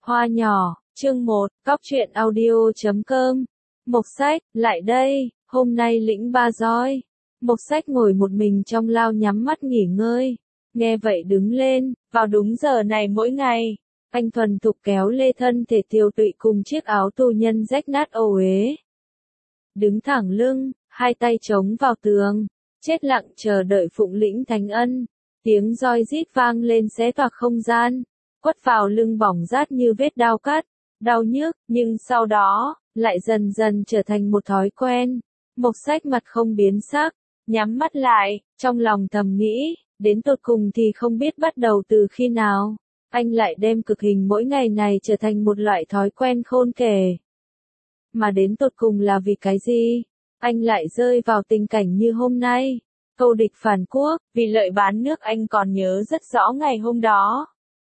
Hoa nhỏ, chương 1, cóc truyện audio.com. Mộc Sách, lại đây, hôm nay lĩnh 3 roi. Mộc Sách ngồi một mình trong lao nhắm mắt nghỉ ngơi. Nghe vậy đứng lên, vào đúng giờ này mỗi ngày. Anh thuần thục kéo lê thân thể tiều tụy cùng chiếc áo tù nhân rách nát ô uế. Đứng thẳng lưng, hai tay chống vào tường, chết lặng chờ đợi Phụng lĩnh thánh ân. Tiếng roi rít vang lên xé toạc không gian, quất vào lưng bỏng rát như vết đao cắt, đau nhức, nhưng sau đó, lại dần dần trở thành một thói quen. Mộc Sách mặt không biến sắc, nhắm mắt lại, trong lòng thầm nghĩ, đến tột cùng thì không biết bắt đầu từ khi nào. Anh lại đem cực hình mỗi ngày này trở thành một loại thói quen khôn kể. Mà đến tột cùng là vì cái gì? Anh lại rơi vào tình cảnh như hôm nay. Câu địch phản quốc, vì lợi bán nước anh còn nhớ rất rõ ngày hôm đó.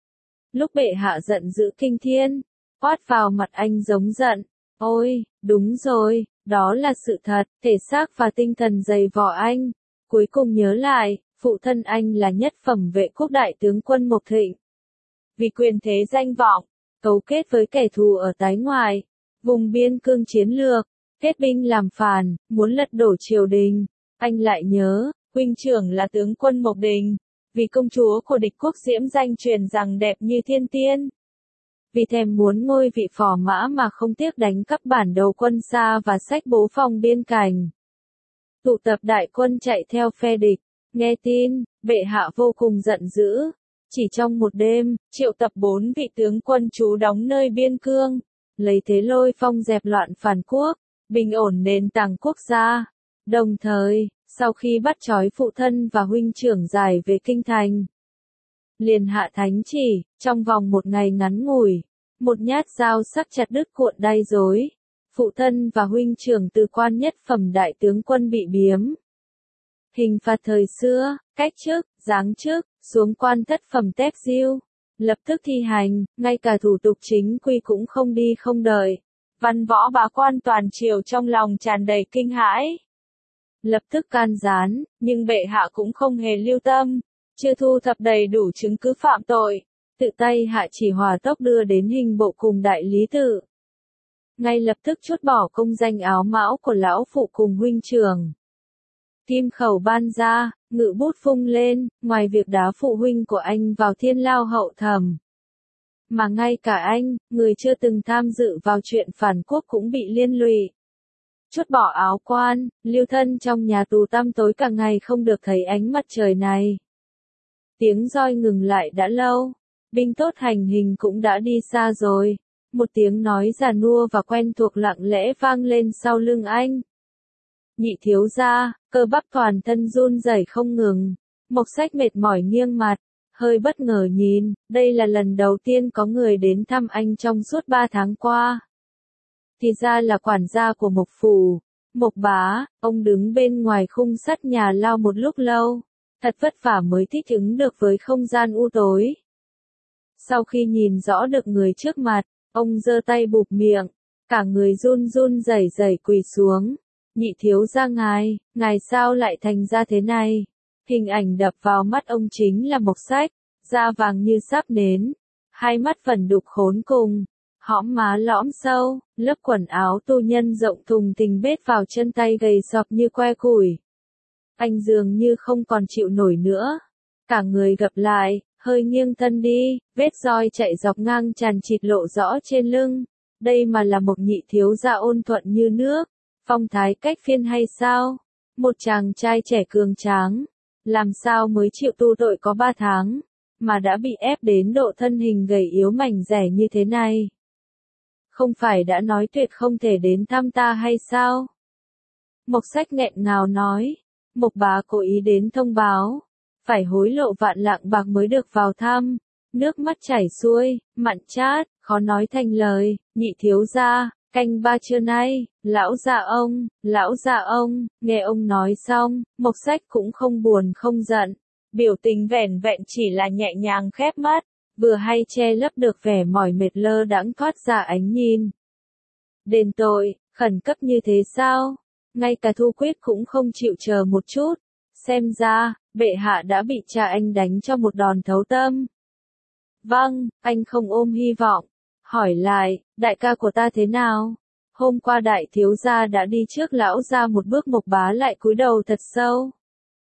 Lúc bệ hạ giận dữ kinh thiên, quát vào mặt anh giống giận. Ôi, đúng rồi, đó là sự thật, thể xác và tinh thần dày vò anh. Cuối cùng nhớ lại, phụ thân anh là nhất phẩm vệ quốc đại tướng quân Mộc Thịnh. Vì quyền thế danh vọng, cấu kết với kẻ thù ở tái ngoại, vùng biên cương chiến lược, kết binh làm phản, muốn lật đổ triều đình. Anh lại nhớ, huynh trưởng là tướng quân Mộc Đình, vì công chúa của địch quốc diễm danh truyền rằng đẹp như thiên tiên. Vì thèm muốn ngôi vị phò mã mà không tiếc đánh cắp bản đồ quân xa và sách bố phòng biên cảnh. Tụ tập đại quân chạy theo phe địch, nghe tin, bệ hạ vô cùng giận dữ. Chỉ trong một đêm, triệu tập 4 vị tướng quân trú đóng nơi biên cương, lấy thế lôi phong dẹp loạn phản quốc, bình ổn nền tảng quốc gia. Đồng thời, sau khi bắt trói phụ thân và huynh trưởng giải về kinh thành, liền hạ thánh chỉ, trong vòng một ngày ngắn ngủi, một nhát dao sắc chặt đứt cuộn đay rối. Phụ thân và huynh trưởng từ quan nhất phẩm đại tướng quân bị biếm. Hình phạt thời xưa, cách chức, giáng chức, xuống quan thất phẩm tép diêu, lập tức thi hành, ngay cả thủ tục chính quy cũng không đi không đợi. Văn võ bá quan toàn triều trong lòng tràn đầy kinh hãi. Lập tức can gián, nhưng bệ hạ cũng không hề lưu tâm, chưa thu thập đầy đủ chứng cứ phạm tội, tự tay hạ chỉ hỏa tốc đưa đến hình bộ cùng đại lý tự. Ngay lập tức trút bỏ công danh áo mão của lão phụ cùng huynh trưởng. Kim khẩu ban ra, ngự bút phung lên, ngoài việc đá phụ huynh của anh vào thiên lao hậu thẩm, mà ngay cả anh, người chưa từng tham dự vào chuyện phản quốc cũng bị liên lụy. Trút bỏ áo quan, lưu thân trong nhà tù tăm tối cả ngày không được thấy ánh mặt trời này. Tiếng roi ngừng lại đã lâu, binh tốt hành hình cũng đã đi xa rồi. Một tiếng nói già nua và quen thuộc lặng lẽ vang lên sau lưng anh. Nhị thiếu gia, cơ bắp toàn thân run rẩy không ngừng. Mộc Sách mệt mỏi nghiêng mặt, hơi bất ngờ nhìn, đây là lần đầu tiên có người đến thăm anh trong suốt 3 tháng qua. Thì ra là quản gia của Mộc phủ, Mộc bá. Ông đứng bên ngoài khung sắt nhà lao một lúc lâu, thật vất vả mới thích ứng được với không gian u tối. Sau khi nhìn rõ được người trước mặt, ông giơ tay bụp miệng, cả người run run rẩy rẩy quỳ xuống. Nhị thiếu gia ngài sao lại thành ra thế này? Hình ảnh đập vào mắt ông chính là Mộc Sách, da vàng như sáp nến, hai mắt phần đục khốn cùng, hõm má lõm sâu, lớp quần áo tù nhân rộng thùng thình bết vào chân tay gầy sọc như que củi. Anh dường như không còn chịu nổi nữa, cả người gập lại, hơi nghiêng thân đi, vết roi chạy dọc ngang tràn chịt lộ rõ trên lưng. Đây mà là một nhị thiếu gia ôn thuận như nước, phong thái cách phiên hay sao? Một chàng trai trẻ cường tráng, làm sao mới chịu tu tội có 3 tháng, mà đã bị ép đến độ thân hình gầy yếu mảnh rẻ như thế này? Không phải đã nói tuyệt không thể đến thăm ta hay sao? Mộc Sách nghẹn ngào nói, Mộc bá cố ý đến thông báo, phải hối lộ vạn lạng bạc mới được vào thăm. Nước mắt chảy xuôi, mặn chát, khó nói thành lời. Nhị thiếu gia, canh 3 trưa nay, lão gia ông. Nghe ông nói xong, Mộc Sách cũng không buồn không giận, biểu tình vẻn vẹn chỉ là nhẹ nhàng khép mắt, vừa hay che lấp được vẻ mỏi mệt lơ đãng thoát ra ánh nhìn. Đền tội, khẩn cấp như thế sao? Ngay cả Thu Quyết cũng không chịu chờ một chút. Xem ra, bệ hạ đã bị cha anh đánh cho một đòn thấu tâm. Vâng, anh không ôm hy vọng. hỏi lại, đại ca của ta thế nào? Hôm qua đại thiếu gia đã đi trước lão gia một bước, Mộc Bá lại cúi đầu thật sâu.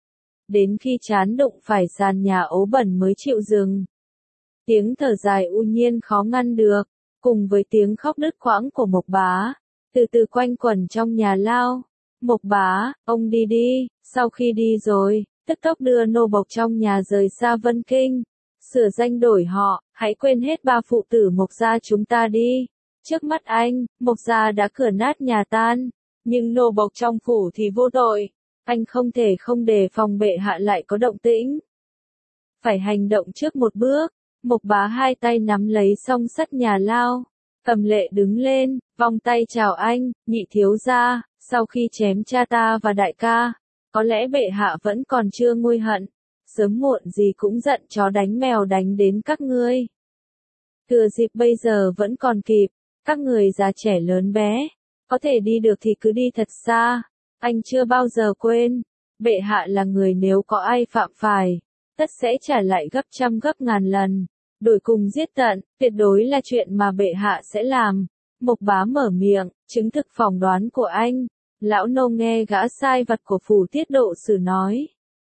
Đến khi chán đụng phải sàn nhà ố bẩn mới chịu dừng. Tiếng thở dài u nhiên khó ngăn được, cùng với tiếng khóc đứt quãng của Mộc Bá, từ từ quanh quẩn trong nhà lao. Mộc Bá, ông đi đi, sau khi đi rồi, tức tốc đưa nô bộc trong nhà rời xa Vân Kinh, sửa danh đổi họ, hãy quên hết ba phụ tử Mộc gia chúng ta đi. Trước mắt anh, Mộc gia đã cửa nát nhà tan, nhưng nô bộc trong phủ thì vô tội, anh không thể không đề phòng bệ hạ lại có động tĩnh. Phải hành động trước một bước. Mộc Bá hai tay nắm lấy song sắt nhà lao, cầm lệ đứng lên, vòng tay chào anh, nhị thiếu gia, sau khi chém cha ta và đại ca, có lẽ bệ hạ vẫn còn chưa nguôi hận, sớm muộn gì cũng giận chó đánh mèo đánh đến các ngươi. Thừa dịp bây giờ vẫn còn kịp, các người già trẻ lớn bé, có thể đi được thì cứ đi thật xa, anh chưa bao giờ quên, bệ hạ là người nếu có ai phạm phải, tất sẽ trả lại gấp trăm gấp ngàn lần. Đổi cùng giết tận, tuyệt đối là chuyện mà bệ hạ sẽ làm. Mộc Bá mở miệng, chứng thực phỏng đoán của anh. Lão nô nghe gã sai vặt của phủ Tiết Độ Sử nói.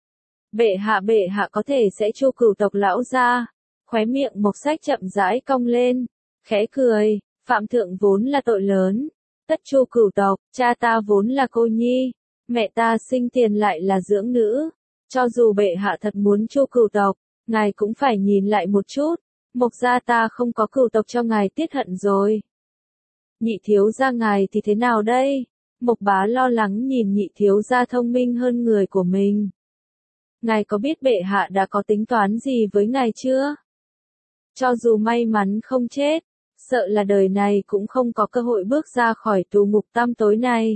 Bệ hạ có thể sẽ chu cửu tộc lão gia. Khóe miệng Mộc Sách chậm rãi cong lên, khẽ cười, phạm thượng vốn là tội lớn. Tất chu cửu tộc, cha ta vốn là cô nhi, mẹ ta sinh tiền lại là dưỡng nữ. Cho dù bệ hạ thật muốn chu cửu tộc, ngài cũng phải nhìn lại một chút, Mộc gia ta không có cửu tộc cho ngài tiết hận rồi. Nhị thiếu gia ngài thì thế nào đây? Mộc Bá lo lắng nhìn nhị thiếu gia thông minh hơn người của mình. Ngài có biết bệ hạ đã có tính toán gì với ngài chưa? Cho dù may mắn không chết, sợ là đời này cũng không có cơ hội bước ra khỏi tù ngục tăm tối này.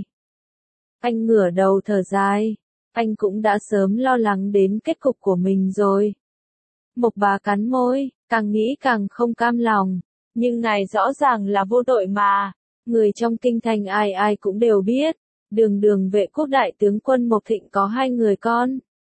Anh ngửa đầu thở dài, anh cũng đã sớm lo lắng đến kết cục của mình rồi. Mộc Bá cắn môi, càng nghĩ càng không cam lòng, nhưng ngài rõ ràng là vô tội mà. Người trong kinh thành ai ai cũng đều biết, Đường Vệ Quốc đại tướng quân Mộc Thịnh có hai người con.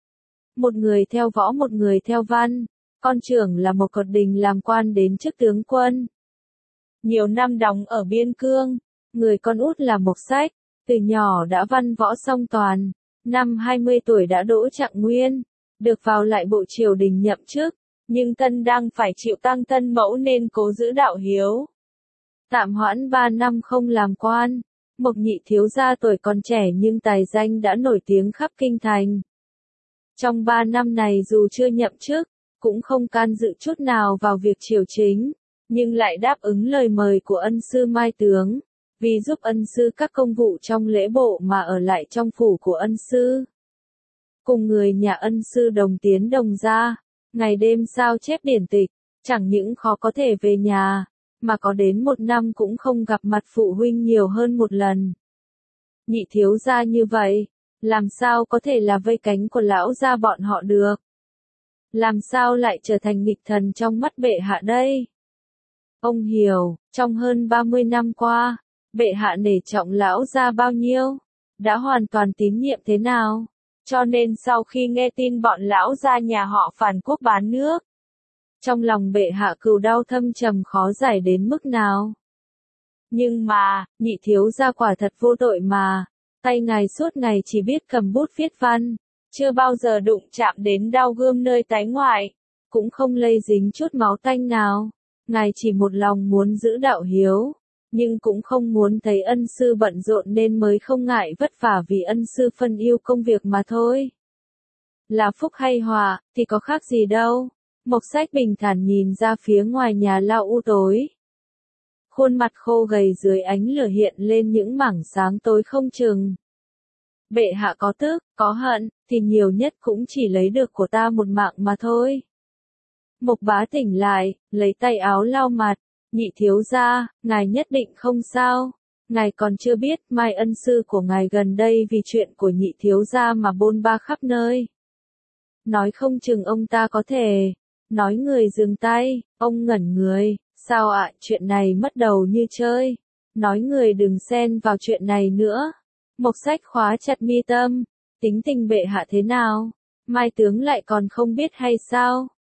Một người theo võ, một người theo văn, con trưởng là Mộc Cột Đình làm quan đến chức tướng quân. Nhiều năm đóng ở biên cương, người con út là Mộc Sách, từ nhỏ đã văn võ song toàn, năm 20 tuổi đã đỗ trạng nguyên. Được vào lại bộ triều đình nhậm chức, nhưng Tân đang phải chịu tang thân mẫu nên cố giữ đạo hiếu. Tạm hoãn 3 năm không làm quan, Mộc nhị thiếu gia tuổi còn trẻ nhưng tài danh đã nổi tiếng khắp kinh thành. Trong 3 năm này dù chưa nhậm chức, cũng không can dự chút nào vào việc triều chính, nhưng lại đáp ứng lời mời của ân sư Mai Tướng, vì giúp ân sư các công vụ trong lễ bộ mà ở lại trong phủ của ân sư. Cùng người nhà ân sư đồng tiến đồng ra, ngày đêm sao chép điển tịch, chẳng những khó có thể về nhà, mà có đến 1 năm cũng không gặp mặt phụ huynh nhiều hơn 1 lần. Nhị thiếu gia như vậy, làm sao có thể là vây cánh của lão gia bọn họ được? Làm sao lại trở thành nghịch thần trong mắt bệ hạ đây? Ông hiểu, trong hơn 30 năm qua, bệ hạ nể trọng lão gia bao nhiêu, đã hoàn toàn tín nhiệm thế nào? Cho nên sau khi nghe tin bọn lão gia nhà họ phản quốc bán nước, trong lòng bệ hạ cừu đau thâm trầm khó giải đến mức nào. Nhưng mà, nhị thiếu gia quả thật vô tội mà, tay ngài suốt ngày chỉ biết cầm bút viết văn, chưa bao giờ đụng chạm đến dao gươm nơi tái ngoại, cũng không lây dính chút máu tanh nào. Ngài chỉ một lòng muốn giữ đạo hiếu, nhưng cũng không muốn thấy ân sư bận rộn nên mới không ngại vất vả vì ân sư phân ưu công việc mà thôi. Là phúc hay họa, thì có khác gì đâu. Mộc Sách bình thản nhìn ra phía ngoài nhà lao u tối. Khuôn mặt khô gầy dưới ánh lửa hiện lên những mảng sáng tối không chừng. Bệ hạ có tức, có hận, thì nhiều nhất cũng chỉ lấy được của ta một mạng mà thôi. Mộc Bá tỉnh lại, lấy tay áo lau mặt, nhị thiếu gia, ngài nhất định không sao. Ngài còn chưa biết Mai ân sư của ngài gần đây vì chuyện của nhị thiếu gia mà bôn ba khắp nơi. Nói không chừng ông ta có thể, nói người dừng tay, ông ngẩn người, sao ạ, chuyện này mất đầu như chơi. Nói người đừng xen vào chuyện này nữa. Mộc Sách khóa chặt mi tâm, tính tình bệ hạ thế nào? Mai tướng lại còn không biết hay sao?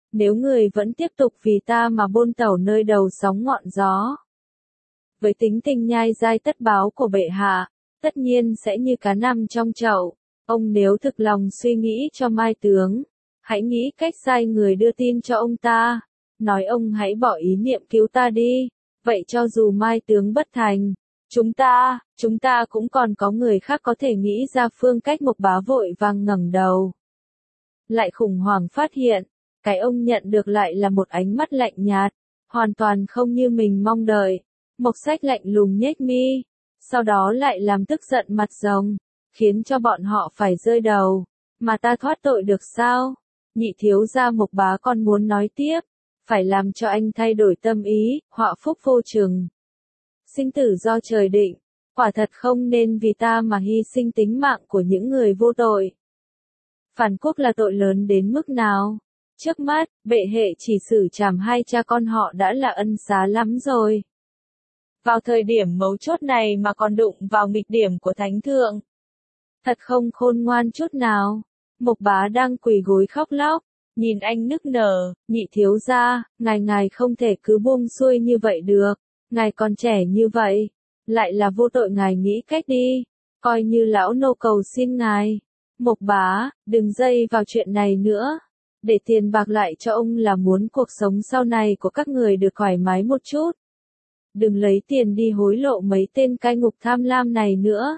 nếu người vẫn tiếp tục vì ta mà bôn tẩu nơi đầu sóng ngọn gió. Với tính tình nhai dai tất báo của bệ hạ, tất nhiên sẽ như cá nằm trong chậu. Ông nếu thực lòng suy nghĩ cho Mai tướng, hãy nghĩ cách sai người đưa tin cho ông ta, nói ông hãy bỏ ý niệm cứu ta đi, vậy cho dù Mai tướng bất thành, chúng ta cũng còn có người khác có thể nghĩ ra phương cách. Mộc Bá vội vàng ngẩng đầu. Lại khủng hoảng phát hiện, cái ông nhận được lại là một ánh mắt lạnh nhạt, hoàn toàn không như mình mong đợi. Mộc Sách lạnh lùng nhếch mi, sau đó lại làm tức giận mặt rồng, khiến cho bọn họ phải rơi đầu. Mà ta thoát tội được sao? Nhị thiếu gia Mộc Bá còn muốn nói tiếp, phải làm cho anh thay đổi tâm ý, họa phúc vô chừng. Sinh tử do trời định, quả thật không nên vì ta mà hy sinh tính mạng của những người vô tội. Phản quốc là tội lớn đến mức nào? Trước mắt, bệ hệ chỉ xử trảm hai cha con họ đã là ân xá lắm rồi. Vào thời điểm mấu chốt này mà còn đụng vào nghịch điểm của thánh thượng. Thật không khôn ngoan chút nào. Mộc Bá đang quỳ gối khóc lóc, nhìn anh nức nở, nhị thiếu gia, ngài không thể cứ buông xuôi như vậy được, ngài còn trẻ như vậy, lại là vô tội, ngài nghĩ cách đi, coi như lão nô cầu xin ngài. Mộc Bá, đừng dây vào chuyện này nữa, để tiền bạc lại cho ông là muốn cuộc sống sau này của các người được thoải mái một chút. Đừng lấy tiền đi hối lộ mấy tên cai ngục tham lam này nữa.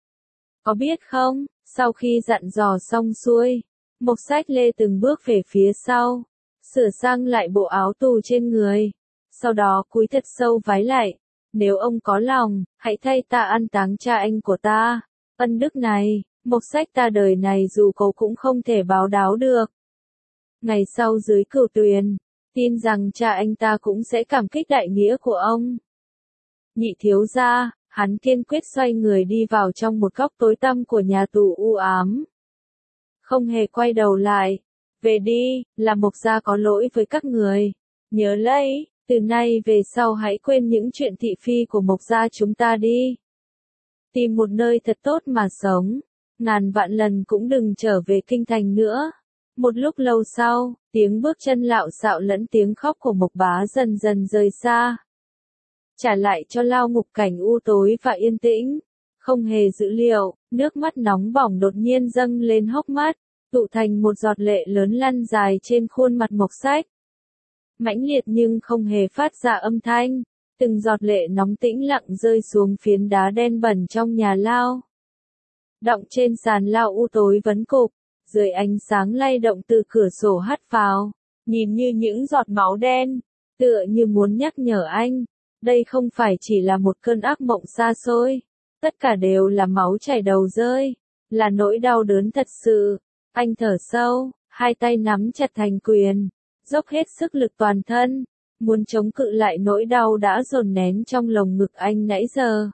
Có biết không, sau khi dặn dò xong xuôi, Mộc Sách lê từng bước về phía sau, sửa sang lại bộ áo tù trên người, sau đó cúi thật sâu vái lại, nếu ông có lòng, hãy thay ta an táng cha anh của ta, ân đức này, Mộc Sách ta đời này dù có cũng không thể báo đáo được. Ngày sau dưới cửu tuyền, tin rằng cha anh ta cũng sẽ cảm kích đại nghĩa của ông. Nhị thiếu gia, hắn kiên quyết xoay người đi vào trong một góc tối tăm của nhà tù u ám. Không hề quay đầu lại. Về đi, là Mộc gia có lỗi với các người. Nhớ lấy, từ nay về sau hãy quên những chuyện thị phi của Mộc gia chúng ta đi. Tìm một nơi thật tốt mà sống. Ngàn vạn lần cũng đừng trở về kinh thành nữa. Một lúc lâu sau, tiếng bước chân lạo xạo lẫn tiếng khóc của Mộc Bá dần dần rời xa. Trả lại cho lao ngục cảnh u tối và yên tĩnh. Không hề dự liệu, nước mắt nóng bỏng đột nhiên dâng lên hốc mắt, tụ thành một giọt lệ lớn lăn dài trên khuôn mặt Mộc Sách. Mãnh liệt nhưng không hề phát ra âm thanh, từng giọt lệ nóng tĩnh lặng rơi xuống phiến đá đen bẩn trong nhà lao. Đọng trên sàn lao u tối vấn cục, dưới ánh sáng lay động từ cửa sổ hắt vào, nhìn như những giọt máu đen, tựa như muốn nhắc nhở anh, đây không phải chỉ là một cơn ác mộng xa xôi, tất cả đều là máu chảy đầu rơi, là nỗi đau đớn thật sự. Anh thở sâu, hai tay nắm chặt thành quyền, dốc hết sức lực toàn thân, muốn chống cự lại nỗi đau đã dồn nén trong lồng ngực anh nãy giờ.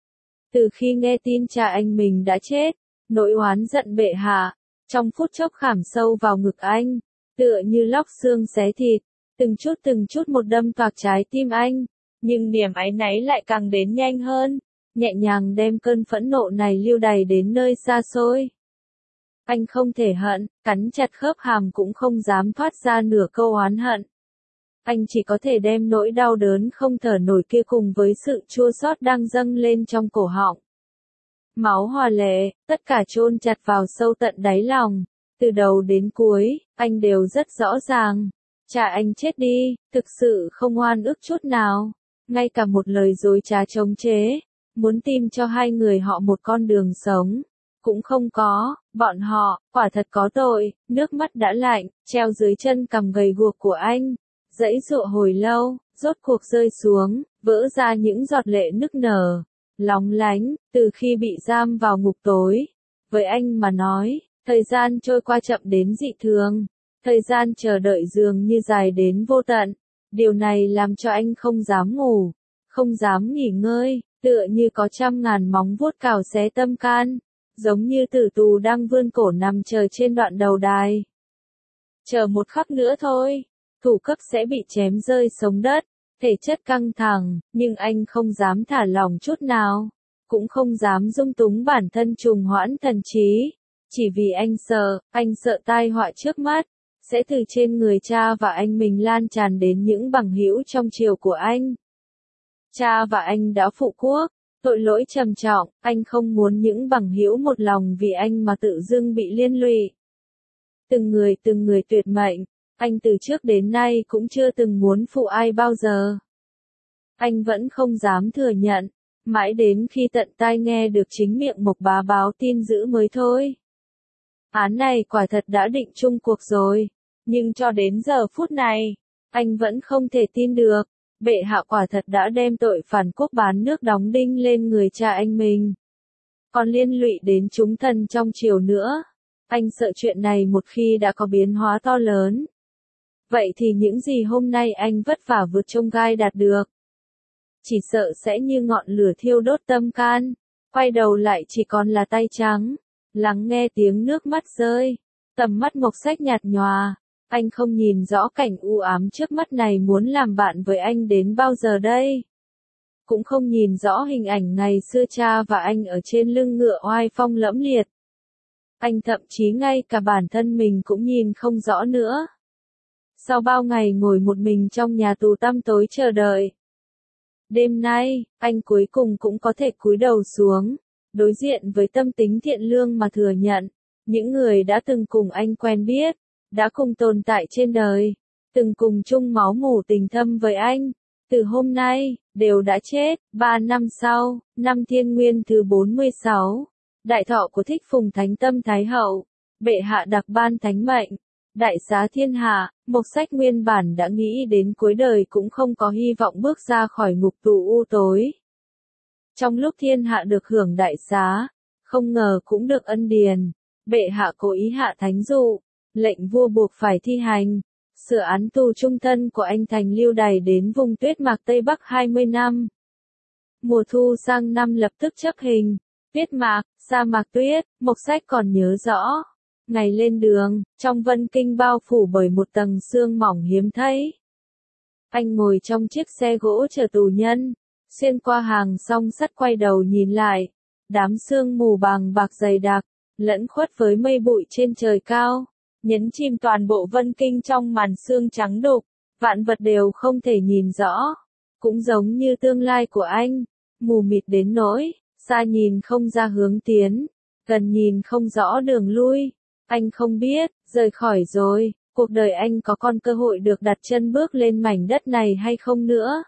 Từ khi nghe tin cha anh mình đã chết, nỗi oán giận bệ hạ, trong phút chốc khảm sâu vào ngực anh, tựa như lóc xương xé thịt, từng chút một đâm toạc trái tim anh, nhưng niềm áy náy lại càng đến nhanh hơn, nhẹ nhàng đem cơn phẫn nộ này lưu đày đến nơi xa xôi. Anh không thể hận, cắn chặt khớp hàm cũng không dám thoát ra nửa câu oán hận. Anh chỉ có thể đem nỗi đau đớn không thở nổi kia cùng với sự chua xót đang dâng lên trong cổ họng. Máu hòa lệ, tất cả chôn chặt vào sâu tận đáy lòng, từ đầu đến cuối, anh đều rất rõ ràng. Cha anh chết đi, thực sự không oan ức chút nào, ngay cả một lời dối trá chống chế, muốn tìm cho hai người họ một con đường sống, cũng không có, bọn họ, quả thật có tội. Nước mắt đã lạnh, treo dưới chân cằm gầy guộc của anh, giãy giụa hồi lâu, rốt cuộc rơi xuống, vỡ ra những giọt lệ nức nở, lóng lánh, từ khi bị giam vào ngục tối. Với anh mà nói, thời gian trôi qua chậm đến dị thường, thời gian chờ đợi dường như dài đến vô tận, điều này làm cho anh không dám ngủ, không dám nghỉ ngơi, tựa như có trăm ngàn móng vuốt cào xé tâm can, giống như tử tù đang vươn cổ nằm chờ trên đoạn đầu đài. Chờ một khắc nữa thôi, thủ cấp sẽ bị chém rơi sống đất, thể chất căng thẳng, nhưng anh không dám thả lỏng chút nào, cũng không dám dung túng bản thân trùng hoãn thần trí, chỉ vì anh sợ tai họa trước mắt, sẽ từ trên người cha và anh mình lan tràn đến những bằng hữu trong triều của anh. Cha và anh đã phụ quốc, tội lỗi trầm trọng, anh không muốn những bằng hữu một lòng vì anh mà tự dưng bị liên lụy. Từng người tuyệt mệnh, anh từ trước đến nay cũng chưa từng muốn phụ ai bao giờ. Anh vẫn không dám thừa nhận, mãi đến khi tận tai nghe được chính miệng Mộc Bá báo tin dữ mới thôi. Án này quả thật đã định chung cuộc rồi, nhưng cho đến giờ phút này, anh vẫn không thể tin được, bệ hạ quả thật đã đem tội phản quốc bán nước đóng đinh lên người cha anh mình. Còn liên lụy đến chúng thần trong triều nữa, anh sợ chuyện này một khi đã có biến hóa to lớn. Vậy thì những gì hôm nay anh vất vả vượt chông gai đạt được, chỉ sợ sẽ như ngọn lửa thiêu đốt tâm can, quay đầu lại chỉ còn là tay trắng, lắng nghe tiếng nước mắt rơi, tầm mắt Mộc Sách nhạt nhòa, anh không nhìn rõ cảnh u ám trước mắt này muốn làm bạn với anh đến bao giờ đây. Cũng không nhìn rõ hình ảnh ngày xưa cha và anh ở trên lưng ngựa oai phong lẫm liệt. Anh thậm chí ngay cả bản thân mình cũng nhìn không rõ nữa. Sau bao ngày ngồi một mình trong nhà tù tăm tối chờ đợi, đêm nay, anh cuối cùng cũng có thể cúi đầu xuống, đối diện với tâm tính thiện lương mà thừa nhận, những người đã từng cùng anh quen biết, đã cùng tồn tại trên đời, từng cùng chung máu mủ tình thâm với anh, từ hôm nay, đều đã chết. 3 năm sau, năm Thiên Nguyên thứ 46, đại thọ của Thích Phùng Thánh Tâm Thái Hậu, bệ hạ đặc ban thánh mệnh, đại xá thiên hạ. Mộc Sách nguyên bản đã nghĩ đến cuối đời cũng không có hy vọng bước ra khỏi ngục tù u tối. Trong lúc thiên hạ được hưởng đại xá, không ngờ cũng được ân điền, bệ hạ cố ý hạ thánh dụ, lệnh vua buộc phải thi hành, sửa án tù trung thân của anh thành lưu đày đến vùng tuyết mạc Tây Bắc 20 năm. Mùa thu sang năm lập tức chấp hình, tuyết mạc, sa mạc tuyết, Mộc Sách còn nhớ rõ. Ngày lên đường, trong Vân Kinh bao phủ bởi một tầng sương mỏng hiếm thấy. Anh ngồi trong chiếc xe gỗ chờ tù nhân, xuyên qua hàng song sắt quay đầu nhìn lại, đám sương mù bàng bạc dày đặc, lẫn khuất với mây bụi trên trời cao, nhấn chìm toàn bộ Vân Kinh trong màn sương trắng đục, vạn vật đều không thể nhìn rõ, cũng giống như tương lai của anh, mù mịt đến nỗi, xa nhìn không ra hướng tiến, gần nhìn không rõ đường lui. Anh không biết, rời khỏi rồi, cuộc đời anh có còn cơ hội được đặt chân bước lên mảnh đất này hay không nữa.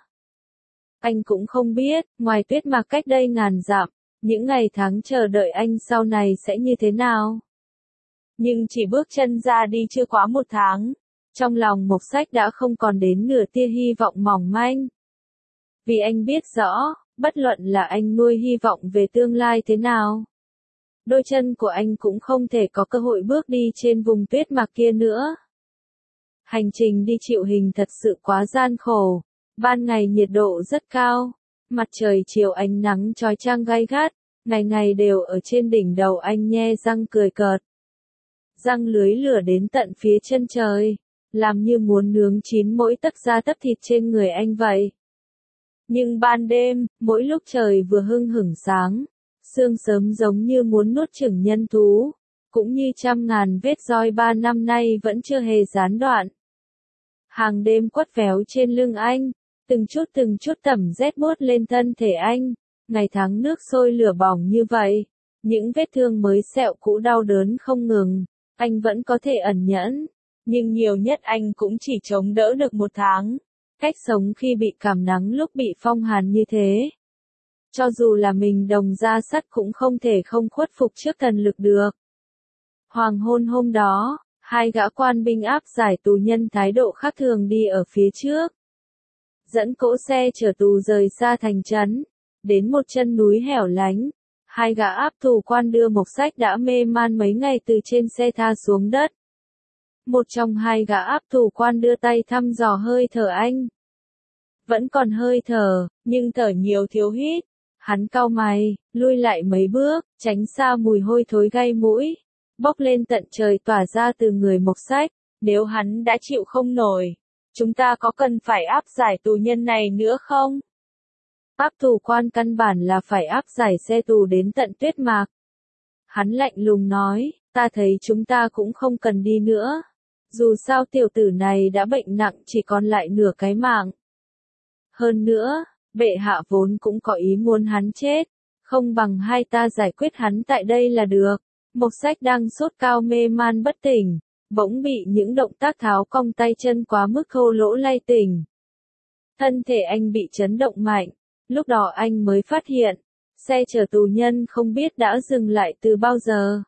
Anh cũng không biết, ngoài tuyết mạc cách đây ngàn dặm, những ngày tháng chờ đợi anh sau này sẽ như thế nào. Nhưng chỉ bước chân ra đi chưa quá 1 tháng, trong lòng Mộc Sách đã không còn đến nửa tia hy vọng mỏng manh. Vì anh biết rõ, bất luận là anh nuôi hy vọng về tương lai thế nào, đôi chân của anh cũng không thể có cơ hội bước đi trên vùng tuyết mạc kia nữa. Hành trình đi chịu hình thật sự quá gian khổ, ban ngày nhiệt độ rất cao, mặt trời chiều ánh nắng chói chang gay gắt, ngày ngày đều ở trên đỉnh đầu anh nhe răng cười cợt. Răng lưới lửa đến tận phía chân trời, làm như muốn nướng chín mỗi tấc da tấc thịt trên người anh vậy. Nhưng ban đêm, mỗi lúc trời vừa hưng hửng sáng, sương sớm giống như muốn nuốt chửng nhân thú, cũng như trăm ngàn vết roi 3 năm nay vẫn chưa hề gián đoạn. Hàng đêm quất véo trên lưng anh, từng chút tẩm rét buốt lên thân thể anh, ngày tháng nước sôi lửa bỏng như vậy, những vết thương mới sẹo cũ đau đớn không ngừng, anh vẫn có thể ẩn nhẫn, nhưng nhiều nhất anh cũng chỉ chống đỡ được 1 tháng. Cách sống khi bị cảm nắng lúc bị phong hàn như thế. Cho dù là mình đồng da sắt cũng không thể không khuất phục trước thần lực được. Hoàng hôn hôm đó, 2 gã quan binh áp giải tù nhân thái độ khác thường đi ở phía trước. Dẫn cỗ xe chở tù rời xa thành trấn, đến một chân núi hẻo lánh. 2 gã áp tù quan đưa Mộc Sách đã mê man mấy ngày từ trên xe tha xuống đất. Một trong 2 gã áp tù quan đưa tay thăm dò hơi thở anh. Vẫn còn hơi thở, nhưng thở nhiều thiếu hít. Hắn cau mày, lui lại mấy bước, tránh xa mùi hôi thối gây mũi, bốc lên tận trời tỏa ra từ người Mộc Sách. Nếu hắn đã chịu không nổi, chúng ta có cần phải áp giải tù nhân này nữa không? Áp tù quan căn bản là phải áp giải xe tù đến tận tuyết mạc. Hắn lạnh lùng nói, ta thấy chúng ta cũng không cần đi nữa. Dù sao tiểu tử này đã bệnh nặng chỉ còn lại nửa cái mạng. Hơn nữa, bệ hạ vốn cũng có ý muốn hắn chết, không bằng hai ta giải quyết hắn tại đây là được. Mộc Sách đang sốt cao mê man bất tỉnh, bỗng bị những động tác tháo cong tay chân quá mức thô lỗ lay tỉnh. Thân thể anh bị chấn động mạnh, lúc đó anh mới phát hiện, xe chở tù nhân không biết đã dừng lại từ bao giờ.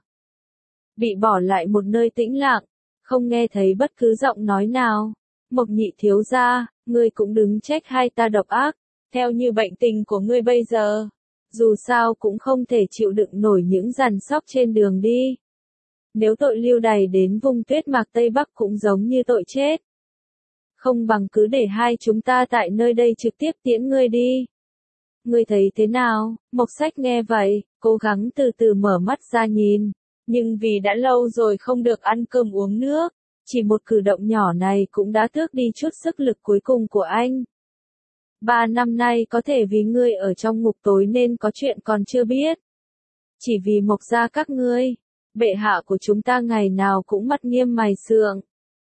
Bị bỏ lại một nơi tĩnh lặng, không nghe thấy bất cứ giọng nói nào. Mộc Nhị thiếu gia, ngươi cũng đừng trách hai ta độc ác, theo như bệnh tình của ngươi bây giờ, dù sao cũng không thể chịu đựng nổi những giằn xóc trên đường đi. Nếu tội lưu đày đến vùng tuyết mạc Tây Bắc cũng giống như tội chết. Không bằng cứ để hai chúng ta tại nơi đây trực tiếp tiễn ngươi đi. Ngươi thấy thế nào? Mộc Sách nghe vậy, cố gắng từ từ mở mắt ra nhìn. Nhưng vì đã lâu rồi không được ăn cơm uống nước, chỉ một cử động nhỏ này cũng đã tước đi chút sức lực cuối cùng của anh. 3 năm nay có thể vì ngươi ở trong ngục tối nên có chuyện còn chưa biết. Chỉ vì Mộc gia các ngươi, bệ hạ của chúng ta ngày nào cũng mặt nghiêm mày sượng.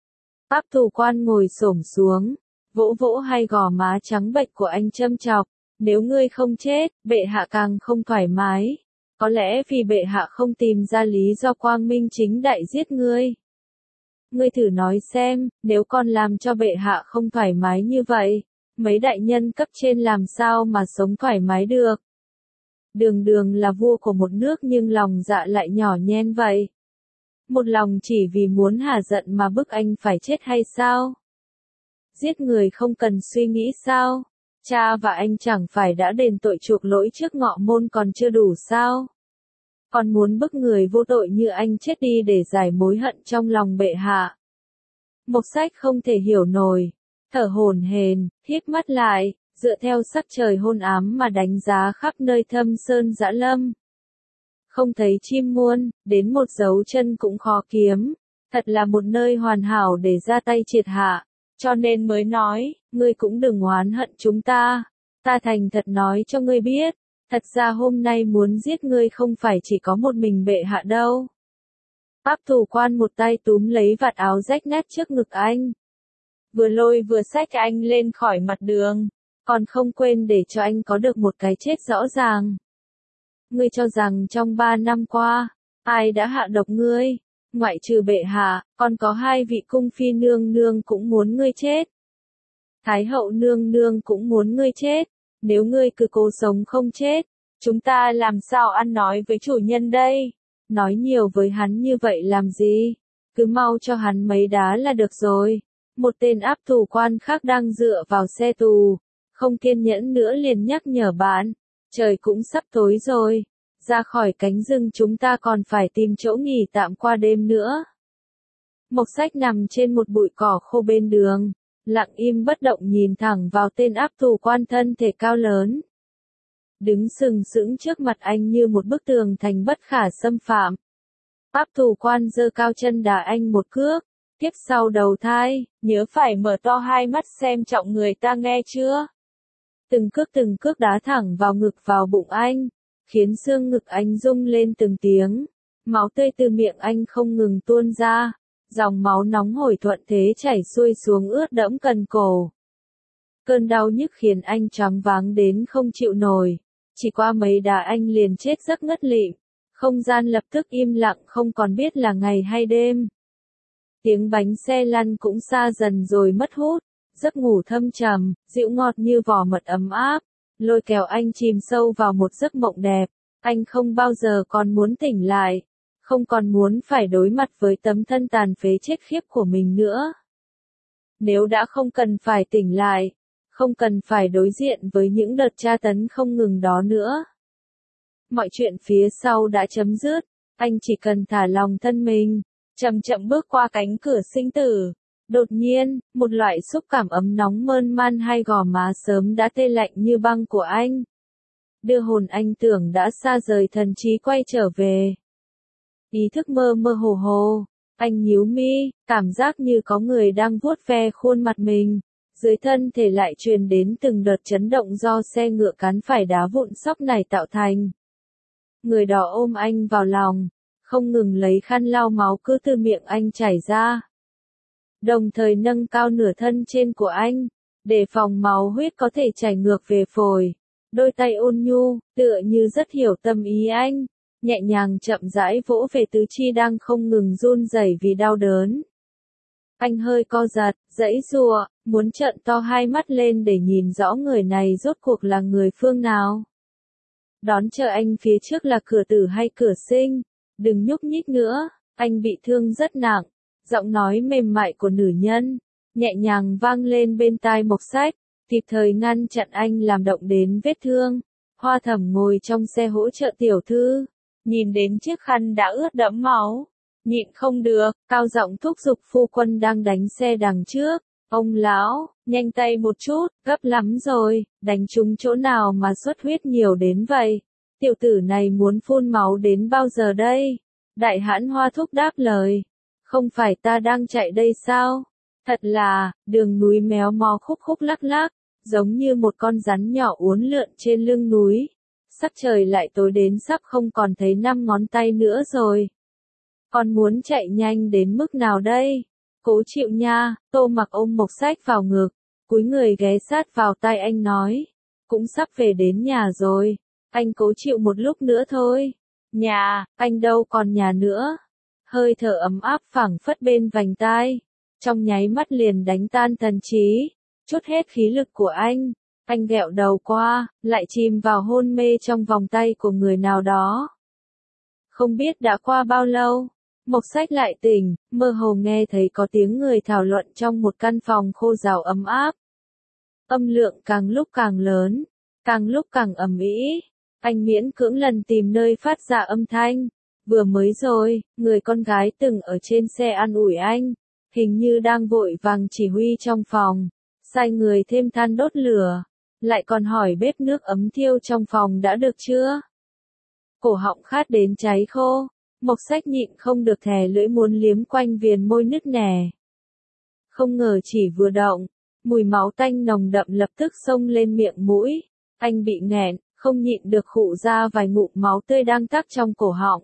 Áp tù quan ngồi xổm xuống, vỗ vỗ hai gò má trắng bệch của anh châm chọc. Nếu ngươi không chết, bệ hạ càng không thoải mái. Có lẽ vì bệ hạ không tìm ra lý do quang minh chính đại giết ngươi. Ngươi thử nói xem, nếu con làm cho bệ hạ không thoải mái như vậy, mấy đại nhân cấp trên làm sao mà sống thoải mái được? Đường Đường là vua của một nước nhưng lòng dạ lại nhỏ nhen vậy. Một lòng chỉ vì muốn hả giận mà bức anh phải chết hay sao? Giết người không cần suy nghĩ sao? Cha và anh chẳng phải đã đền tội chuộc lỗi trước ngọ môn còn chưa đủ sao? Còn muốn bức người vô tội như anh chết đi để giải mối hận trong lòng bệ hạ. Mộc Sách không thể hiểu nổi, thở hổn hển, hít mắt lại, dựa theo sắc trời hôn ám mà đánh giá khắp nơi thâm sơn dã lâm. Không thấy chim muôn, đến một dấu chân cũng khó kiếm, thật là một nơi hoàn hảo để ra tay triệt hạ, cho nên mới nói, ngươi cũng đừng oán hận chúng ta, ta thành thật nói cho ngươi biết, thật ra hôm nay muốn giết ngươi không phải chỉ có một mình bệ hạ đâu. Áp tù quan một tay túm lấy vạt áo rách nát trước ngực anh. Vừa lôi vừa xách anh lên khỏi mặt đường, còn không quên để cho anh có được một cái chết rõ ràng. Ngươi cho rằng trong 3 năm qua, ai đã hạ độc ngươi? Ngoại trừ bệ hạ, còn có 2 vị cung phi nương nương cũng muốn ngươi chết. Thái hậu nương nương cũng muốn ngươi chết. Nếu ngươi cứ cố sống không chết, chúng ta làm sao ăn nói với chủ nhân đây? Nói nhiều với hắn như vậy làm gì? Cứ mau cho hắn mấy đá là được rồi. Một tên áp tù quan khác đang dựa vào xe tù, không kiên nhẫn nữa liền nhắc nhở bạn. Trời cũng sắp tối rồi, ra khỏi cánh rừng chúng ta còn phải tìm chỗ nghỉ tạm qua đêm nữa. Mộc Sách nằm trên một bụi cỏ khô bên đường, lặng im bất động nhìn thẳng vào tên áp tù quan thân thể cao lớn. Đứng sừng sững trước mặt anh như một bức tường thành bất khả xâm phạm. Áp tù quan giơ cao chân đá anh một cước, tiếp sau đầu thai, nhớ phải mở to hai mắt xem trọng người ta nghe chưa. Từng cước đá thẳng vào ngực vào bụng anh, khiến xương ngực anh rung lên từng tiếng. Máu tươi từ miệng anh không ngừng tuôn ra, dòng máu nóng hổi thuận thế chảy xuôi xuống ướt đẫm cần cổ. Cơn đau nhức khiến anh choáng váng đến không chịu nổi, chỉ qua mấy đá anh liền chết giấc ngất lịm. Không gian lập tức im lặng không còn biết là ngày hay đêm. Tiếng bánh xe lăn cũng xa dần rồi mất hút. Giấc ngủ thâm trầm, dịu ngọt như vỏ mật ấm áp, lôi kéo anh chìm sâu vào một giấc mộng đẹp. Anh không bao giờ còn muốn tỉnh lại, không còn muốn phải đối mặt với tấm thân tàn phế chết khiếp của mình nữa. Nếu đã không cần phải tỉnh lại, không cần phải đối diện với những đợt tra tấn không ngừng đó nữa. Mọi chuyện phía sau đã chấm dứt, anh chỉ cần thả lòng thân mình, chậm chậm bước qua cánh cửa sinh tử. Đột nhiên, một loại xúc cảm ấm nóng mơn man hai gò má sớm đã tê lạnh như băng của anh. Đưa hồn anh tưởng đã xa rời thần trí quay trở về. Ý thức mơ mơ hồ hồ, anh nhíu mi, cảm giác như có người đang vuốt ve khuôn mặt mình. Dưới thân thể lại truyền đến từng đợt chấn động do xe ngựa cán phải đá vụn sóc này tạo thành. Người đó ôm anh vào lòng, không ngừng lấy khăn lau máu cứ từ miệng anh chảy ra. đồng thời nâng cao nửa thân trên của anh, để phòng máu huyết có thể chảy ngược về phổi. Đôi tay ôn nhu, tựa như rất hiểu tâm ý anh, nhẹ nhàng chậm rãi vỗ về tứ chi đang không ngừng run rẩy vì đau đớn. Anh hơi co giật, giãy giụa, muốn trợn to hai mắt lên để nhìn rõ người này rốt cuộc là người phương nào. Đón chờ anh phía trước là cửa tử hay cửa sinh, đừng nhúc nhích nữa, anh bị thương rất nặng. Giọng nói mềm mại của nữ nhân, nhẹ nhàng vang lên bên tai Mộc Sách, kịp thời ngăn chặn anh làm động đến vết thương. Hoa Thẩm ngồi trong xe hỗ trợ tiểu thư, nhìn đến chiếc khăn đã ướt đẫm máu, nhịn không được, cao giọng thúc giục phu quân đang đánh xe đằng trước. Ông lão, nhanh tay một chút, gấp lắm rồi, đánh trúng chỗ nào mà xuất huyết nhiều đến vậy? Tiểu tử này muốn phun máu đến bao giờ đây? Đại hãn Hoa thúc đáp lời. Không phải ta đang chạy đây sao? Thật là, đường núi méo mó khúc khúc lắc lắc, giống như một con rắn nhỏ uốn lượn trên lưng núi. Sắc trời lại tối đến sắp không còn thấy 5 ngón tay nữa rồi. Con muốn chạy nhanh đến mức nào đây? Cố chịu nha. Tô Mặc ôm Mộc Sách vào ngực, cúi người ghé sát vào tai anh nói. Cũng sắp về đến nhà rồi, anh cố chịu một lúc nữa thôi. Nhà, anh đâu còn nhà nữa. Hơi thở ấm áp phảng phất bên vành tai, trong nháy mắt liền đánh tan thần trí, chút hết khí lực của anh. Anh ghẹo đầu qua, lại chìm vào hôn mê trong vòng tay của người nào đó. Không biết đã qua bao lâu, Mộc Sách lại tỉnh, mơ hồ nghe thấy có tiếng người thảo luận trong một căn phòng khô rào ấm áp. Âm lượng càng lúc càng lớn, càng lúc càng ầm ĩ. Anh miễn cưỡng lần tìm nơi phát ra âm thanh. Vừa mới rồi, người con gái từng ở trên xe an ủi anh, hình như đang vội vàng chỉ huy trong phòng, sai người thêm than đốt lửa, lại còn hỏi bếp nước ấm thiêu trong phòng đã được chưa. Cổ họng khát đến cháy khô, Mộc Sách nhịn không được thè lưỡi muốn liếm quanh viền môi nứt nẻ. Không ngờ chỉ vừa động, mùi máu tanh nồng đậm lập tức xông lên miệng mũi, anh bị nghẹn, không nhịn được khụ ra vài ngụm máu tươi đang tắc trong cổ họng.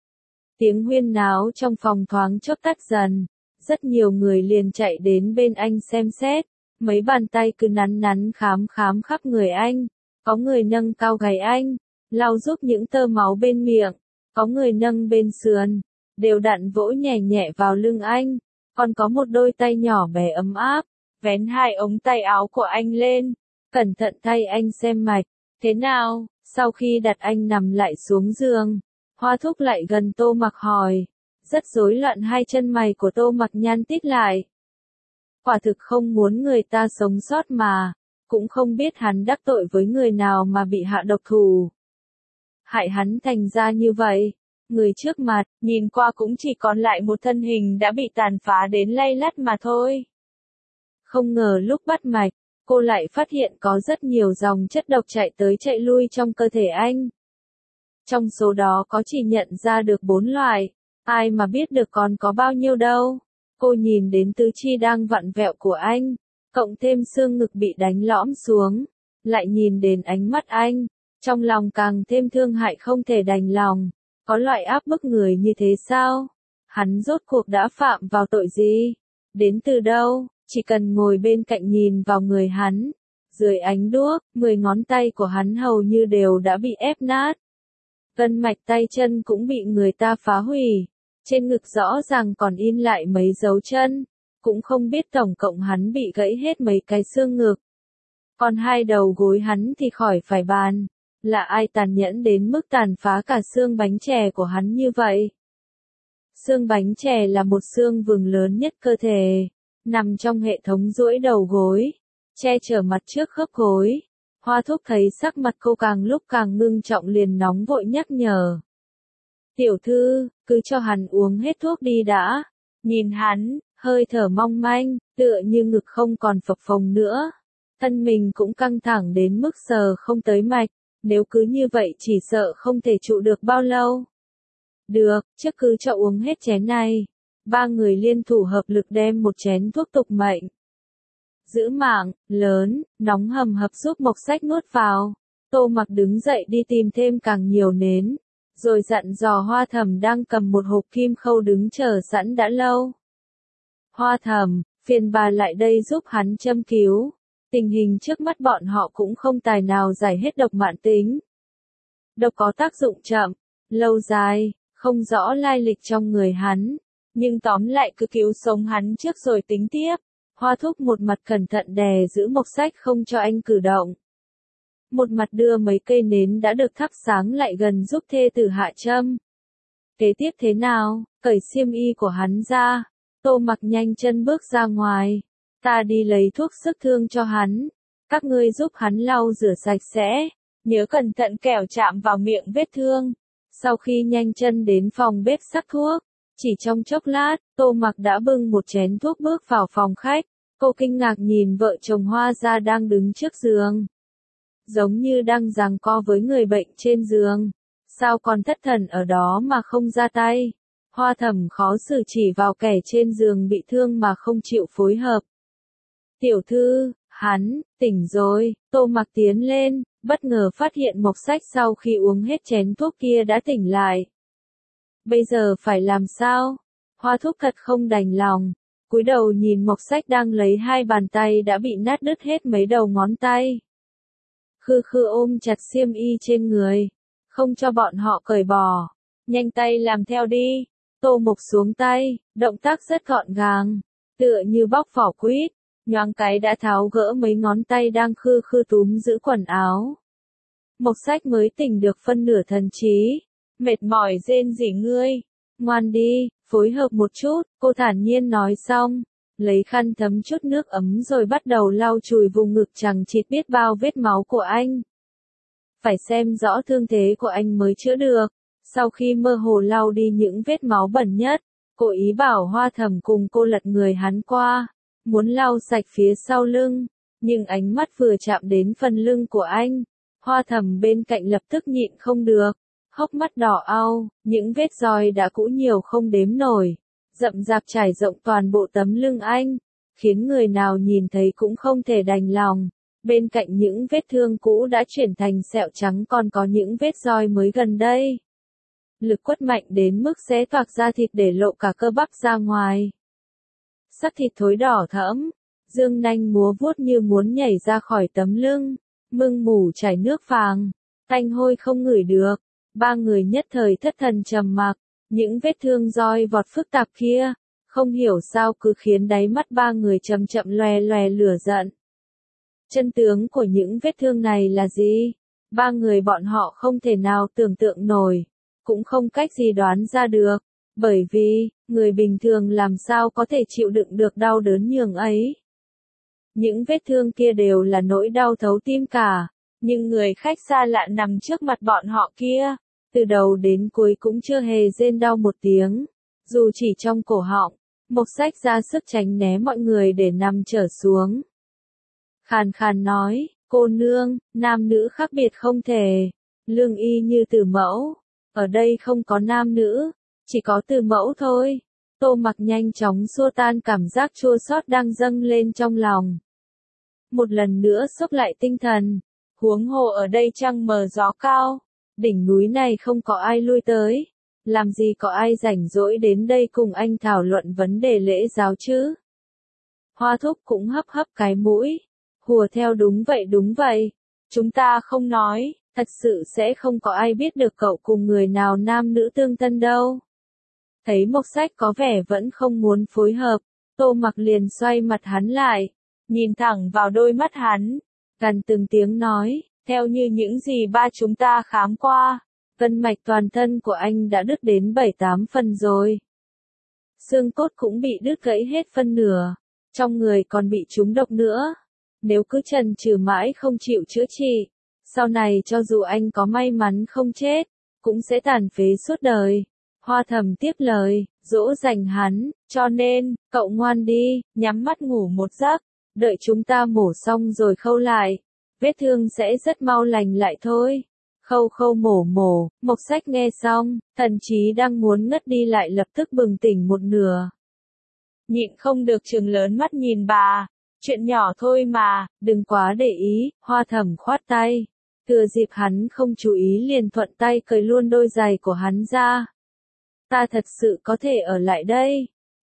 Tiếng huyên náo trong phòng thoáng chốc tắt dần, rất nhiều người liền chạy đến bên anh xem xét, mấy bàn tay cứ nắn nắn khám khám khắp người anh, có người nâng cao gáy anh, lau giúp những tơ máu bên miệng, có người nâng bên sườn, đều đặn vỗ nhẹ nhẹ vào lưng anh, còn có một đôi tay nhỏ bé ấm áp, vén hai ống tay áo của anh lên, cẩn thận thay anh xem mạch, thế nào, sau khi đặt anh nằm lại xuống giường. Hoa thúc lại gần Tô Mặc hỏi, rất rối loạn hai chân mày của Tô Mặc nhăn tít lại. Quả thực không muốn người ta sống sót mà, cũng không biết hắn đắc tội với người nào mà bị hạ độc thủ. Hại hắn thành ra như vậy, người trước mặt, nhìn qua cũng chỉ còn lại một thân hình đã bị tàn phá đến lay lắt mà thôi. Không ngờ lúc bắt mạch, cô lại phát hiện có rất nhiều dòng chất độc chạy tới chạy lui trong cơ thể anh. Trong số đó có chỉ nhận ra được 4 loại, ai mà biết được còn có bao nhiêu đâu. Cô nhìn đến tứ chi đang vặn vẹo của anh, cộng thêm xương ngực bị đánh lõm xuống, lại nhìn đến ánh mắt anh, trong lòng càng thêm thương hại không thể đành lòng. Có loại áp bức người như thế sao? Hắn rốt cuộc đã phạm vào tội gì? Đến từ đâu? Chỉ cần ngồi bên cạnh nhìn vào người hắn, dưới ánh đuốc, 10 ngón tay của hắn hầu như đều đã bị ép nát. Gân mạch tay chân cũng bị người ta phá hủy, trên ngực rõ ràng còn in lại mấy dấu chân, cũng không biết tổng cộng hắn bị gãy hết mấy cái xương ngực. Còn hai đầu gối hắn thì khỏi phải bàn, là ai tàn nhẫn đến mức tàn phá cả xương bánh chè của hắn như vậy. Xương bánh chè là một xương vừng lớn nhất cơ thể, nằm trong hệ thống duỗi đầu gối, che chở mặt trước khớp gối. Hoa thúc thấy sắc mặt cô càng lúc càng ngưng trọng liền nóng vội nhắc nhở. Tiểu thư, cứ cho hắn uống hết thuốc đi đã. Nhìn hắn, hơi thở mong manh, tựa như ngực không còn phập phồng nữa. Thân mình cũng căng thẳng đến mức sờ không tới mạch, nếu cứ như vậy chỉ sợ không thể trụ được bao lâu. Được, trước cứ cho uống hết chén này. 3 người liên thủ hợp lực đem một chén thuốc tục mệnh. Giữ mạng, lớn, nóng hầm hập giúp Mộc Sách nuốt vào. Tô Mặc đứng dậy đi tìm thêm càng nhiều nến, rồi dặn dò Hoa Thẩm đang cầm một hộp kim khâu đứng chờ sẵn đã lâu. Hoa Thẩm, phiền bà lại đây giúp hắn châm cứu. Tình hình trước mắt bọn họ cũng không tài nào giải hết độc mãn tính. Độc có tác dụng chậm, lâu dài, không rõ lai lịch trong người hắn, nhưng tóm lại cứ cứu sống hắn trước rồi tính tiếp. Hoa Thúc một mặt cẩn thận đè giữ Mộc Sách không cho anh cử động. Một mặt đưa mấy cây nến đã được thắp sáng lại gần giúp thê tử hạ châm. Kế tiếp thế nào, cởi xiêm y của hắn ra, Tô Mặc nhanh chân bước ra ngoài. Ta đi lấy thuốc sức thương cho hắn, các ngươi giúp hắn lau rửa sạch sẽ, nhớ cẩn thận kẻo chạm vào miệng vết thương. Sau khi nhanh chân đến phòng bếp sắc thuốc, chỉ trong chốc lát, Tô Mặc đã bưng một chén thuốc bước vào phòng khách. Cô kinh ngạc nhìn vợ chồng Hoa Gia đang đứng trước giường, giống như đang giằng co với người bệnh trên giường. Sao còn thất thần ở đó mà không ra tay? Hoa Thẩm khó xử chỉ vào kẻ trên giường bị thương mà không chịu phối hợp. Tiểu thư, hắn, tỉnh rồi. Tô Mặc tiến lên, bất ngờ phát hiện Mộc Sách sau khi uống hết chén thuốc kia đã tỉnh lại. Bây giờ phải làm sao? Hoa Thúc thật không đành lòng, cúi đầu nhìn Mộc Sách đang lấy hai bàn tay đã bị nát đứt hết mấy đầu ngón tay. Khư khư ôm chặt xiêm y trên người, không cho bọn họ cởi bỏ. Nhanh tay làm theo đi. Tô Mộc xuống tay, động tác rất gọn gàng, tựa như bóc vỏ quýt, nhoáng cái đã tháo gỡ mấy ngón tay đang khư khư túm giữ quần áo. Mộc Sách mới tỉnh được phân nửa thần trí, mệt mỏi rên rỉ ngươi, ngoan đi, phối hợp một chút, cô thản nhiên nói xong, lấy khăn thấm chút nước ấm rồi bắt đầu lau chùi vùng ngực chằng chịt biết bao vết máu của anh. Phải xem rõ thương thế của anh mới chữa được. Sau khi mơ hồ lau đi những vết máu bẩn nhất, cô ý bảo Hoa Thẩm cùng cô lật người hắn qua, muốn lau sạch phía sau lưng, nhưng ánh mắt vừa chạm đến phần lưng của anh, Hoa Thẩm bên cạnh lập tức nhịn không được, hốc mắt đỏ au, những vết roi đã cũ nhiều không đếm nổi, rậm rạp trải rộng toàn bộ tấm lưng anh, khiến người nào nhìn thấy cũng không thể đành lòng. Bên cạnh những vết thương cũ đã chuyển thành sẹo trắng còn có những vết roi mới gần đây. Lực quất mạnh đến mức xé toạc da thịt để lộ cả cơ bắp ra ngoài. Sắc thịt thối đỏ thẫm, dương nanh múa vuốt như muốn nhảy ra khỏi tấm lưng, mưng mủ chảy nước vàng, tanh hôi không ngửi được. Ba người nhất thời thất thần trầm mặc, những vết thương roi vọt phức tạp kia, không hiểu sao cứ khiến đáy mắt ba người chậm chậm loè loè lửa giận. Chân tướng của những vết thương này là gì? Ba người bọn họ không thể nào tưởng tượng nổi, cũng không cách gì đoán ra được, bởi vì, người bình thường làm sao có thể chịu đựng được đau đớn nhường ấy. Những vết thương kia đều là nỗi đau thấu tim cả, nhưng người khách xa lạ nằm trước mặt bọn họ kia, từ đầu đến cuối cũng chưa hề rên đau một tiếng, dù chỉ trong cổ họng. Mộc Sách ra sức tránh né mọi người để nằm trở xuống. Khàn khàn nói, cô nương, nam nữ khác biệt không thể, lương y như từ mẫu, ở đây không có nam nữ, chỉ có từ mẫu thôi. Tô Mặc nhanh chóng xua tan cảm giác chua xót đang dâng lên trong lòng. Một lần nữa xốc lại tinh thần, huống hồ ở đây trăng mờ gió cao, đỉnh núi này không có ai lui tới, làm gì có ai rảnh rỗi đến đây cùng anh thảo luận vấn đề lễ giáo chứ. Hoa Thúc cũng hấp hấp cái mũi, hùa theo đúng vậy, chúng ta không nói, thật sự sẽ không có ai biết được cậu cùng người nào nam nữ tương thân đâu. Thấy Mộc Sách có vẻ vẫn không muốn phối hợp, Tô Mặc liền xoay mặt hắn lại, nhìn thẳng vào đôi mắt hắn, gần từng tiếng nói, theo như những gì ba chúng ta khám qua, gân mạch toàn thân của anh đã đứt đến 7-8 phần rồi. Xương cốt cũng bị đứt gãy hết phân nửa, trong người còn bị trúng độc nữa. Nếu cứ chần chừ mãi không chịu chữa trị, sau này cho dù anh có may mắn không chết, cũng sẽ tàn phế suốt đời. Hoa Thẩm tiếp lời, dỗ dành hắn, cho nên, cậu ngoan đi, nhắm mắt ngủ một giấc, đợi chúng ta mổ xong rồi khâu lại, vết thương sẽ rất mau lành lại thôi. Khâu mổ, Mộc Sách nghe xong, thần trí đang muốn ngất đi lại lập tức bừng tỉnh một nửa. Nhịn không được trừng lớn mắt nhìn bà, chuyện nhỏ thôi mà, đừng quá để ý. Hoa Thẩm khoát tay, thừa dịp hắn không chú ý liền thuận tay cởi luôn đôi giày của hắn ra. Ta thật sự có thể ở lại đây.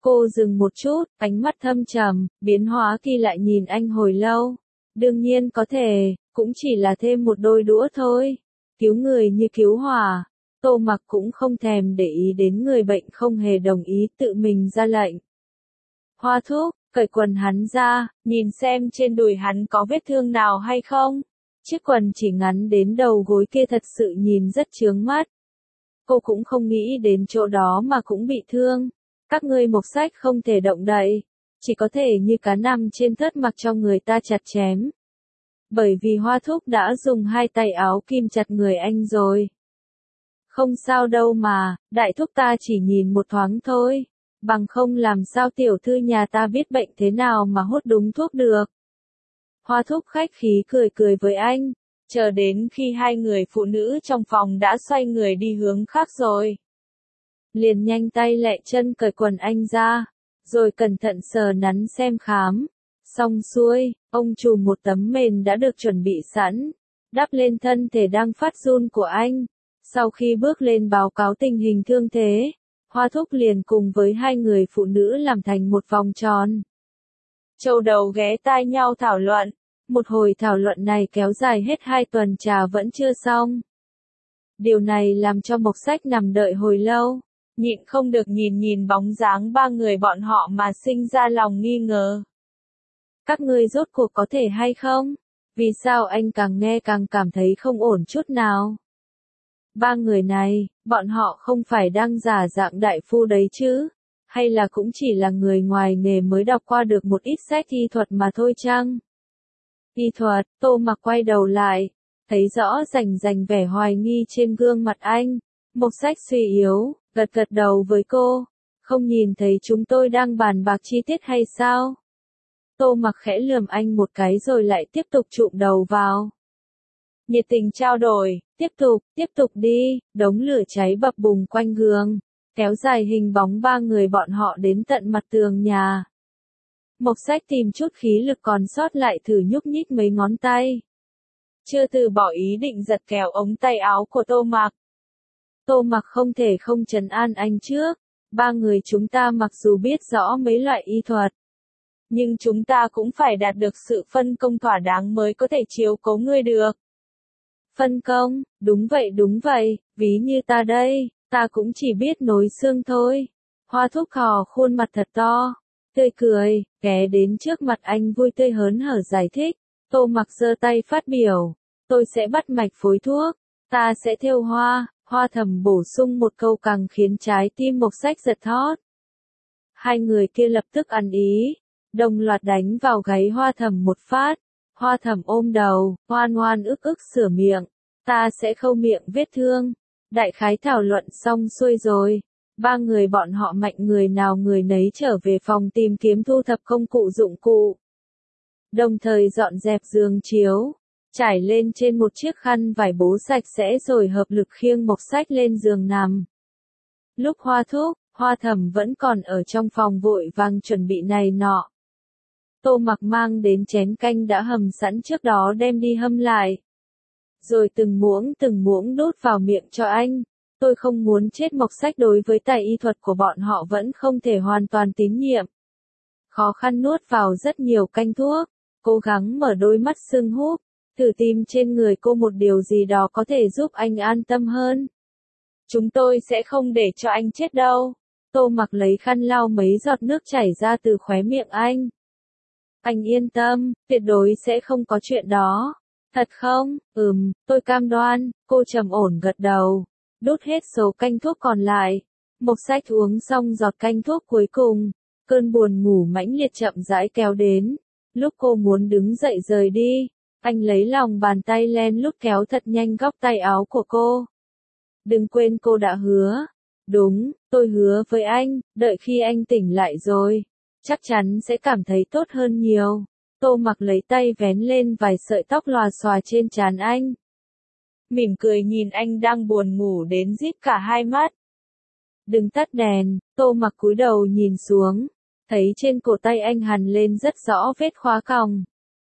Cô dừng một chút, ánh mắt thâm trầm, biến hóa kỳ lạ nhìn anh hồi lâu. Đương nhiên có thể, cũng chỉ là thêm một đôi đũa thôi. Cứu người như cứu hỏa. Tô Mặc cũng không thèm để ý đến người bệnh không hề đồng ý tự mình ra lệnh. Hoa thúc, cởi quần hắn ra, nhìn xem trên đùi hắn có vết thương nào hay không. Chiếc quần chỉ ngắn đến đầu gối kia thật sự nhìn rất chướng mắt. Cô cũng không nghĩ đến chỗ đó mà cũng bị thương. Các ngươi Mộc Sách không thể động đậy, chỉ có thể như cá nằm trên thớt mặc cho người ta chặt chém. Bởi vì Hoa thúc đã dùng hai tay áo kim chặt người anh rồi. Không sao đâu mà, đại thúc ta chỉ nhìn một thoáng thôi. Bằng không làm sao tiểu thư nhà ta biết bệnh thế nào mà hốt đúng thuốc được. Hoa thúc khách khí cười cười với anh, chờ đến khi hai người phụ nữ trong phòng đã xoay người đi hướng khác rồi. Liền nhanh tay lẹ chân cởi quần anh ra, rồi cẩn thận sờ nắn xem khám. Xong xuôi, ông trùm một tấm mền đã được chuẩn bị sẵn, đắp lên thân thể đang phát run của anh. Sau khi bước lên báo cáo tình hình thương thế, Hoa thúc liền cùng với hai người phụ nữ làm thành một vòng tròn. Châu đầu ghé tai nhau thảo luận. Một hồi thảo luận này kéo dài hết 2 tuần trà vẫn chưa xong. Điều này làm cho Mộc Sách nằm đợi hồi lâu, nhịn không được nhìn bóng dáng ba người bọn họ mà sinh ra lòng nghi ngờ. Các ngươi rốt cuộc có thể hay không? Vì sao anh càng nghe càng cảm thấy không ổn chút nào? Ba người này, bọn họ không phải đang giả dạng đại phu đấy chứ? Hay là cũng chỉ là người ngoài nghề mới đọc qua được một ít sách y thuật mà thôi chăng? Y thuật, Tô Mặc quay đầu lại, thấy rõ rành vẻ hoài nghi trên gương mặt anh. Mộc Sách suy yếu, gật đầu với cô. Không nhìn thấy chúng tôi đang bàn bạc chi tiết hay sao? Tô Mặc khẽ lườm anh một cái rồi lại tiếp tục chụm đầu vào. Nhiệt tình trao đổi, tiếp tục đi, đống lửa cháy bập bùng quanh gương, kéo dài hình bóng ba người bọn họ đến tận mặt tường nhà. Mộc Sách tìm chút khí lực còn sót lại thử nhúc nhích mấy ngón tay. Chưa từ bỏ ý định giật kéo ống tay áo của Tô Mặc. Tô Mặc không thể không trấn an anh trước. Ba người chúng ta mặc dù biết rõ mấy loại y thuật, nhưng chúng ta cũng phải đạt được sự phân công thỏa đáng mới có thể chiếu cố ngươi được. Phân công, đúng vậy, ví như ta đây, ta cũng chỉ biết nối xương thôi. Hoa thúc hò khuôn mặt thật to, tươi cười, ghé đến trước mặt anh vui tươi hớn hở giải thích. Tô Mặc giơ tay phát biểu, tôi sẽ bắt mạch phối thuốc, ta sẽ thêu hoa. Hoa Thẩm bổ sung một câu càng khiến trái tim Mộc Sách giật thót. Hai người kia lập tức ăn ý, đồng loạt đánh vào gáy Hoa Thẩm một phát. Hoa Thẩm ôm đầu, oan ức sửa miệng, ta sẽ khâu miệng vết thương. Đại khái thảo luận xong xuôi rồi, ba người bọn họ mạnh người nào người nấy trở về phòng tìm kiếm thu thập công cụ dụng cụ. Đồng thời dọn dẹp giường chiếu, trải lên trên một chiếc khăn vải bố sạch sẽ rồi hợp lực khiêng Mộc Sách lên giường nằm. Lúc Hoa thúc, Hoa Thẩm vẫn còn ở trong phòng vội vàng chuẩn bị này nọ. Tô Mặc mang đến chén canh đã hầm sẵn trước đó đem đi hâm lại. Rồi từng muỗng đút vào miệng cho anh. Tôi không muốn chết. Mộc Sách đối với tài y thuật của bọn họ vẫn không thể hoàn toàn tín nhiệm. Khó khăn nuốt vào rất nhiều canh thuốc, cố gắng mở đôi mắt sưng húp, thử tìm trên người cô một điều gì đó có thể giúp anh an tâm hơn. Chúng tôi sẽ không để cho anh chết đâu. Tô Mặc lấy khăn lau mấy giọt nước chảy ra từ khóe miệng anh. Anh yên tâm, tuyệt đối sẽ không có chuyện đó. Thật không? Tôi cam đoan, cô trầm ổn gật đầu. Đút hết số canh thuốc còn lại. Mộc Sách uống xong giọt canh thuốc cuối cùng. Cơn buồn ngủ mãnh liệt chậm rãi kéo đến. Lúc cô muốn đứng dậy rời đi, anh lấy lòng bàn tay len lút kéo thật nhanh góc tay áo của cô. Đừng quên cô đã hứa. Đúng, tôi hứa với anh, đợi khi anh tỉnh lại rồi, chắc chắn sẽ cảm thấy tốt hơn nhiều. Tô Mặc lấy tay vén lên vài sợi tóc lòa xòa trên trán anh. Mỉm cười nhìn anh đang buồn ngủ đến díp cả hai mắt. Đừng tắt đèn. Tô Mặc cúi đầu nhìn xuống, thấy trên cổ tay anh hằn lên rất rõ vết khóa còng.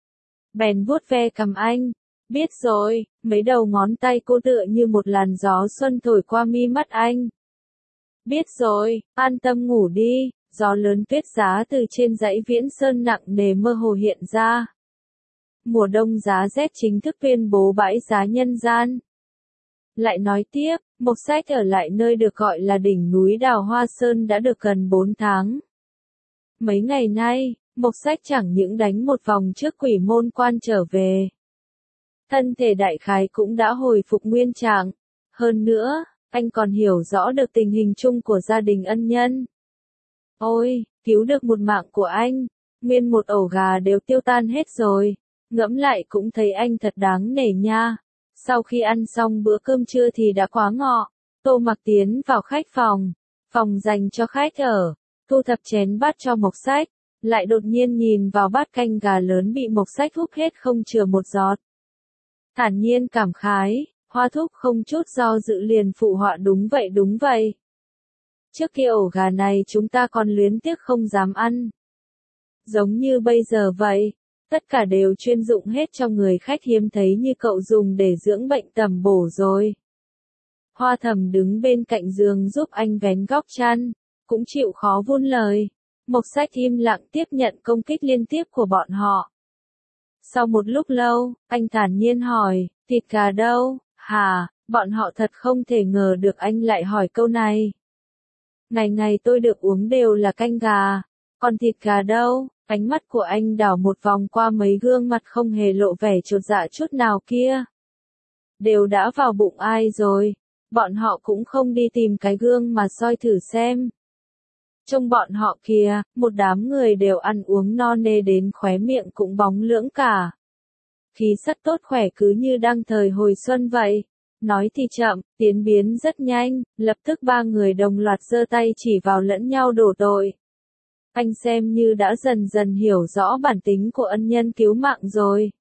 Bèn vuốt ve cằm anh. Biết rồi. Mấy đầu ngón tay cô tựa như một làn gió xuân thổi qua mi mắt anh. Biết rồi, an tâm ngủ đi, gió lớn tuyết giá từ trên dãy Viễn Sơn nặng nề mơ hồ hiện ra. Mùa đông giá rét chính thức tuyên bố bãi giá nhân gian. Lại nói tiếp, Mộc Sách ở lại nơi được gọi là đỉnh núi Đào Hoa Sơn đã được gần 4 tháng. Mấy ngày nay, Mộc Sách chẳng những đánh một vòng trước Quỷ Môn Quan trở về. Thân thể đại khái cũng đã hồi phục nguyên trạng. Hơn nữa, anh còn hiểu rõ được tình hình chung của gia đình ân nhân. Ôi, cứu được một mạng của anh, nguyên một ổ gà đều tiêu tan hết rồi. Ngẫm lại cũng thấy anh thật đáng nể nha. Sau khi ăn xong bữa cơm trưa thì đã quá ngọ. Tô Mặc tiến vào khách phòng, phòng dành cho khách ở, thu thập chén bát cho Mộc Sách, lại đột nhiên nhìn vào bát canh gà lớn bị Mộc Sách húp hết không chừa một giọt. Thản nhiên cảm khái, Hoa Thúc không chút do dự liền phụ họa đúng vậy. Trước kia ổ gà này chúng ta còn luyến tiếc không dám ăn. Giống như bây giờ vậy, tất cả đều chuyên dụng hết cho người khách hiếm thấy như cậu dùng để dưỡng bệnh tầm bổ rồi. Hoa Thầm đứng bên cạnh giường giúp anh vén góc chăn, cũng chịu khó vun lời. Mộc Sách im lặng tiếp nhận công kích liên tiếp của bọn họ. Sau một lúc lâu, anh thản nhiên hỏi, thịt gà đâu, hả? Bọn họ thật không thể ngờ được anh lại hỏi câu này. Ngày ngày tôi được uống đều là canh gà, còn thịt gà đâu? Ánh mắt của anh đảo một vòng qua mấy gương mặt không hề lộ vẻ chột dạ chút nào kia. Đều đã vào bụng ai rồi, bọn họ cũng không đi tìm cái gương mà soi thử xem. Trông bọn họ kìa, một đám người đều ăn uống no nê đến khóe miệng cũng bóng lưỡng cả. Khí sắc tốt khỏe cứ như đang thời hồi xuân vậy. Nói thì chậm, tiến biến rất nhanh, lập tức ba người đồng loạt giơ tay chỉ vào lẫn nhau đổ tội. Anh xem như đã dần dần hiểu rõ bản tính của ân nhân cứu mạng rồi.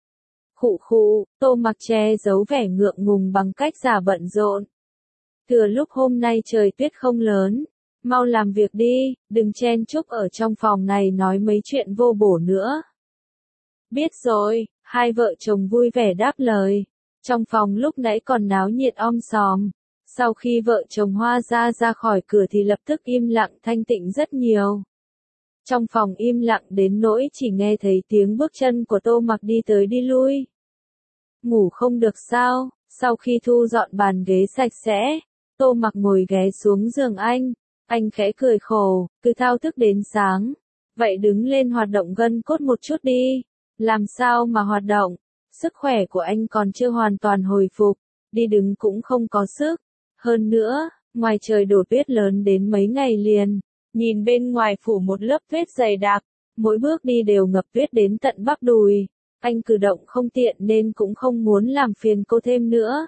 Khụ khụ, Tô Mặc che giấu vẻ ngượng ngùng bằng cách giả bận rộn. Thừa lúc hôm nay trời tuyết không lớn, mau làm việc đi, đừng chen chúc ở trong phòng này nói mấy chuyện vô bổ nữa. Biết rồi, hai vợ chồng vui vẻ đáp lời. Trong phòng lúc nãy còn náo nhiệt om sòm. Sau khi vợ chồng Hoa ra khỏi cửa thì lập tức im lặng thanh tịnh rất nhiều. Trong phòng im lặng đến nỗi chỉ nghe thấy tiếng bước chân của Tô Mặc đi tới đi lui. Ngủ không được sao? Sau khi thu dọn bàn ghế sạch sẽ, Tô Mặc ngồi ghé xuống giường anh khẽ cười khổ, cứ thao thức đến sáng. Vậy đứng lên hoạt động gân cốt một chút đi. Làm sao mà hoạt động? Sức khỏe của anh còn chưa hoàn toàn hồi phục, đi đứng cũng không có sức. Hơn nữa, ngoài trời đổ tuyết lớn đến mấy ngày liền, nhìn bên ngoài phủ một lớp tuyết dày đặc, mỗi bước đi đều ngập tuyết đến tận bắp đùi. Anh cử động không tiện nên cũng không muốn làm phiền cô thêm nữa.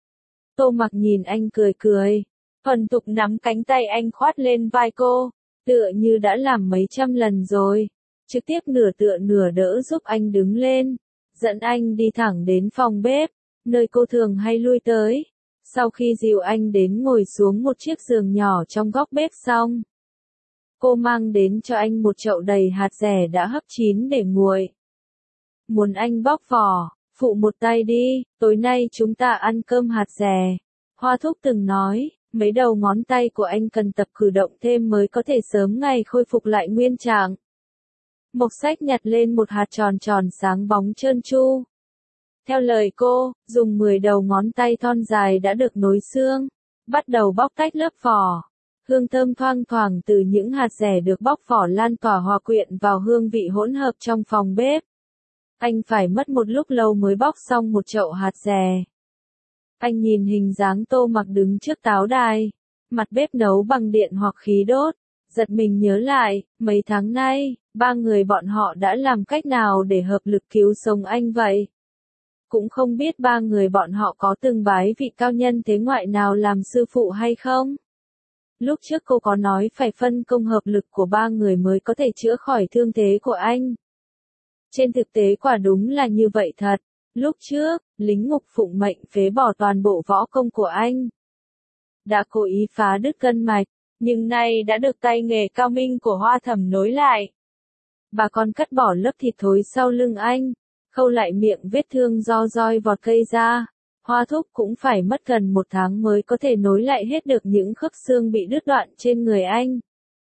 Tô Mặc nhìn anh cười, thuần thục nắm cánh tay anh khoát lên vai cô, tựa như đã làm mấy trăm lần rồi, trực tiếp nửa tựa nửa đỡ giúp anh đứng lên, dẫn anh đi thẳng đến phòng bếp, nơi cô thường hay lui tới. Sau khi dìu anh đến ngồi xuống một chiếc giường nhỏ trong góc bếp xong, cô mang đến cho anh một chậu đầy hạt dẻ đã hấp chín để nguội. Muốn anh bóc vỏ, phụ một tay đi, tối nay chúng ta ăn cơm hạt dẻ. Hoa Thúc từng nói, mấy đầu ngón tay của anh cần tập cử động thêm mới có thể sớm ngày khôi phục lại nguyên trạng. Mộc Sách nhặt lên một hạt tròn tròn sáng bóng trơn tru. Theo lời cô, dùng 10 đầu ngón tay thon dài đã được nối xương, bắt đầu bóc tách lớp vỏ. Hương thơm thoang thoảng từ những hạt dẻ được bóc vỏ lan tỏa hòa quyện vào hương vị hỗn hợp trong phòng bếp. Anh phải mất một lúc lâu mới bóc xong một chậu hạt dẻ. Anh nhìn hình dáng Tô Mặc đứng trước táo đài, mặt bếp nấu bằng điện hoặc khí đốt, giật mình nhớ lại, mấy tháng nay, ba người bọn họ đã làm cách nào để hợp lực cứu sống anh vậy? Cũng không biết ba người bọn họ có từng bái vị cao nhân thế ngoại nào làm sư phụ hay không? Lúc trước cô có nói phải phân công hợp lực của ba người mới có thể chữa khỏi thương thế của anh. Trên thực tế quả đúng là như vậy thật. Lúc trước, lính ngục phụng mệnh phế bỏ toàn bộ võ công của anh. Đã cố ý phá đứt gân mạch, nhưng nay đã được tay nghề cao minh của Hoa Thầm nối lại. Bà còn cắt bỏ lớp thịt thối sau lưng anh, khâu lại miệng vết thương do roi vọt gây ra. Hoa Thúc cũng phải mất gần 1 tháng mới có thể nối lại hết được những khớp xương bị đứt đoạn trên người anh.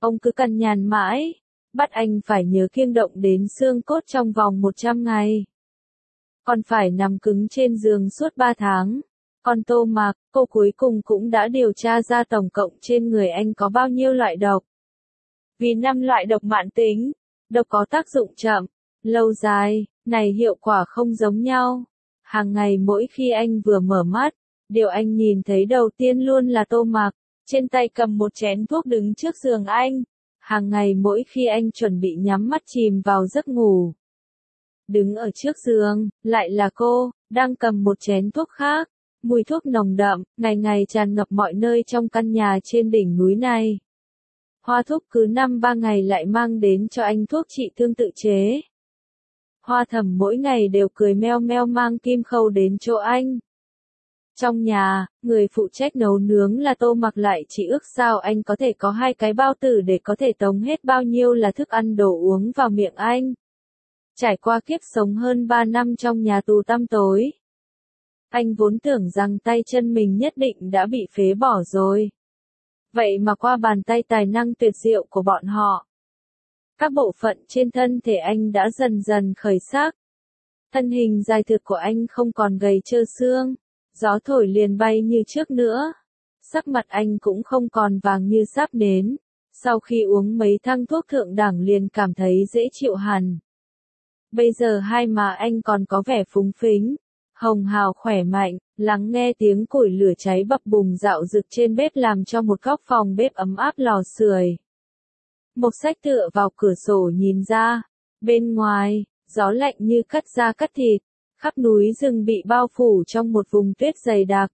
Ông cứ cằn nhằn mãi, bắt anh phải nhớ kiêng động đến xương cốt trong vòng 100 ngày. Còn phải nằm cứng trên giường suốt 3 tháng. Còn Tô Mạc, cô cuối cùng cũng đã điều tra ra tổng cộng trên người anh có bao nhiêu loại độc. Vì 5 loại độc mãn tính, độc có tác dụng chậm, lâu dài, này hiệu quả không giống nhau. Hàng ngày mỗi khi anh vừa mở mắt, điều anh nhìn thấy đầu tiên luôn là Tô Mạc, trên tay cầm một chén thuốc đứng trước giường anh. Hàng ngày mỗi khi anh chuẩn bị nhắm mắt chìm vào giấc ngủ, đứng ở trước giường, lại là cô, đang cầm một chén thuốc khác. Mùi thuốc nồng đậm, ngày ngày tràn ngập mọi nơi trong căn nhà trên đỉnh núi này. Hoa Thúc cứ 5-3 ngày lại mang đến cho anh thuốc trị thương tự chế. Hoa Thẩm mỗi ngày đều cười meo meo mang kim khâu đến chỗ anh. Trong nhà, người phụ trách nấu nướng là Tô Mặc, lại chỉ ước sao anh có thể có 2 cái bao tử để có thể tống hết bao nhiêu là thức ăn đồ uống vào miệng anh. Trải qua kiếp sống hơn 3 năm trong nhà tù tăm tối, anh vốn tưởng rằng tay chân mình nhất định đã bị phế bỏ rồi. Vậy mà qua bàn tay tài năng tuyệt diệu của bọn họ, các bộ phận trên thân thể anh đã dần dần khởi sắc. Thân hình dài thượt của anh không còn gầy trơ xương, gió thổi liền bay như trước nữa. Sắc mặt anh cũng không còn vàng như sáp nến, sau khi uống mấy thang thuốc thượng đẳng liền cảm thấy dễ chịu hẳn. Bây giờ hai má anh còn có vẻ phúng phính, hồng hào khỏe mạnh, lắng nghe tiếng củi lửa cháy bập bùng dạo rực trên bếp làm cho một góc phòng bếp ấm áp lò sưởi. Mộc Sách tựa vào cửa sổ nhìn ra, bên ngoài, gió lạnh như cắt da cắt thịt, khắp núi rừng bị bao phủ trong một vùng tuyết dày đặc.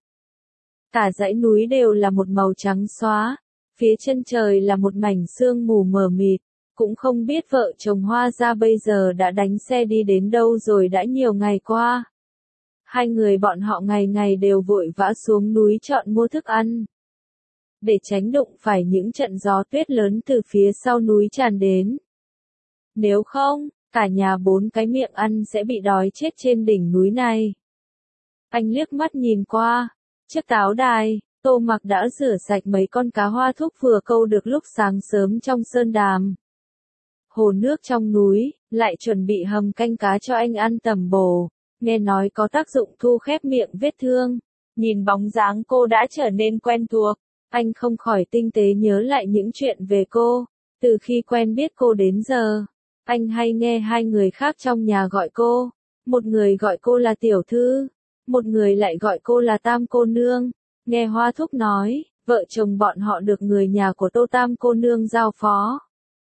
Cả dãy núi đều là một màu trắng xóa, phía chân trời là một mảnh sương mù mờ mịt, cũng không biết vợ chồng Hoa Gia bây giờ đã đánh xe đi đến đâu rồi, đã nhiều ngày qua. Hai người bọn họ ngày ngày đều vội vã xuống núi chọn mua thức ăn, để tránh đụng phải những trận gió tuyết lớn từ phía sau núi tràn đến. Nếu không, cả nhà 4 cái miệng ăn sẽ bị đói chết trên đỉnh núi này. Anh liếc mắt nhìn qua, chiếc táo đài, Tô Mặc đã rửa sạch mấy con cá Hoa Thúc vừa câu được lúc sáng sớm trong sơn đàm. Hồ nước trong núi, lại chuẩn bị hầm canh cá cho anh ăn tẩm bổ, nghe nói có tác dụng thu khép miệng vết thương. Nhìn bóng dáng cô đã trở nên quen thuộc, anh không khỏi tinh tế nhớ lại những chuyện về cô. Từ khi quen biết cô đến giờ, anh hay nghe 2 người khác trong nhà gọi cô. Một người gọi cô là tiểu thư, một người lại gọi cô là Tam cô nương. Nghe Hoa Thúc nói, vợ chồng bọn họ được người nhà của Tô Tam cô nương giao phó.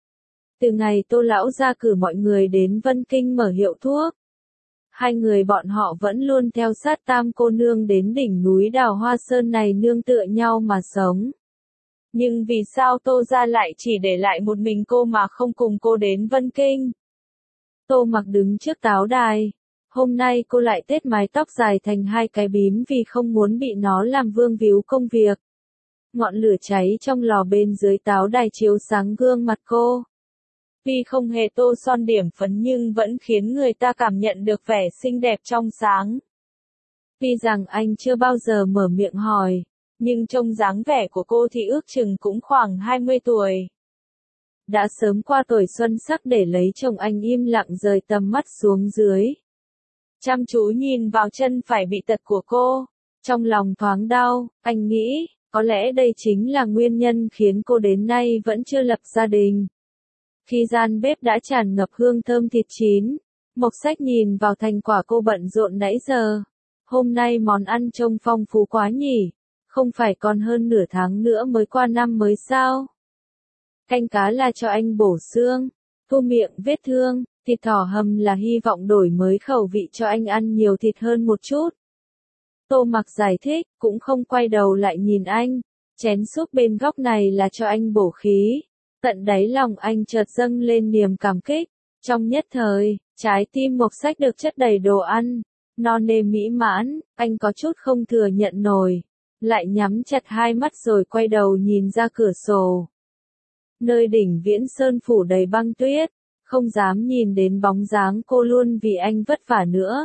Từ ngày Tô lão gia cử mọi người đến Vân Kinh mở hiệu thuốc, 2 người bọn họ vẫn luôn theo sát Tam cô nương đến đỉnh núi Đào Hoa Sơn này nương tựa nhau mà sống. Nhưng vì sao Tô gia lại chỉ để lại một mình cô mà không cùng cô đến Vân Kinh? Tô Mặc đứng trước táo đài. Hôm nay cô lại tết mái tóc dài thành 2 cái bím vì không muốn bị nó làm vương víu công việc. Ngọn lửa cháy trong lò bên dưới táo đài chiếu sáng gương mặt cô. Tuy không hề tô son điểm phấn nhưng vẫn khiến người ta cảm nhận được vẻ xinh đẹp trong sáng. Tuy rằng anh chưa bao giờ mở miệng hỏi, nhưng trông dáng vẻ của cô thì ước chừng cũng khoảng 20 tuổi. Đã sớm qua tuổi xuân sắc để lấy chồng, anh im lặng rời tầm mắt xuống dưới. Chăm chú nhìn vào chân phải bị tật của cô. Trong lòng thoáng đau, anh nghĩ, có lẽ đây chính là nguyên nhân khiến cô đến nay vẫn chưa lập gia đình. Khi gian bếp đã tràn ngập hương thơm thịt chín, Mộc Sách nhìn vào thành quả cô bận rộn nãy giờ. Hôm nay món ăn trông phong phú quá nhỉ, không phải còn hơn nửa tháng nữa mới qua năm mới sao? Canh cá là cho anh bổ xương, thu miệng vết thương, thịt thỏ hầm là hy vọng đổi mới khẩu vị cho anh ăn nhiều thịt hơn một chút. Tô Mặc giải thích, cũng không quay đầu lại nhìn anh, chén súp bên góc này là cho anh bổ khí. Tận đáy lòng anh chợt dâng lên niềm cảm kích. Trong nhất thời, trái tim Mộc Sách được chất đầy đồ ăn, no nê mỹ mãn, anh có chút không thừa nhận nổi. Lại nhắm chặt 2 mắt rồi quay đầu nhìn ra cửa sổ. Nơi đỉnh Viễn Sơn phủ đầy băng tuyết, không dám nhìn đến bóng dáng cô luôn vì anh vất vả nữa.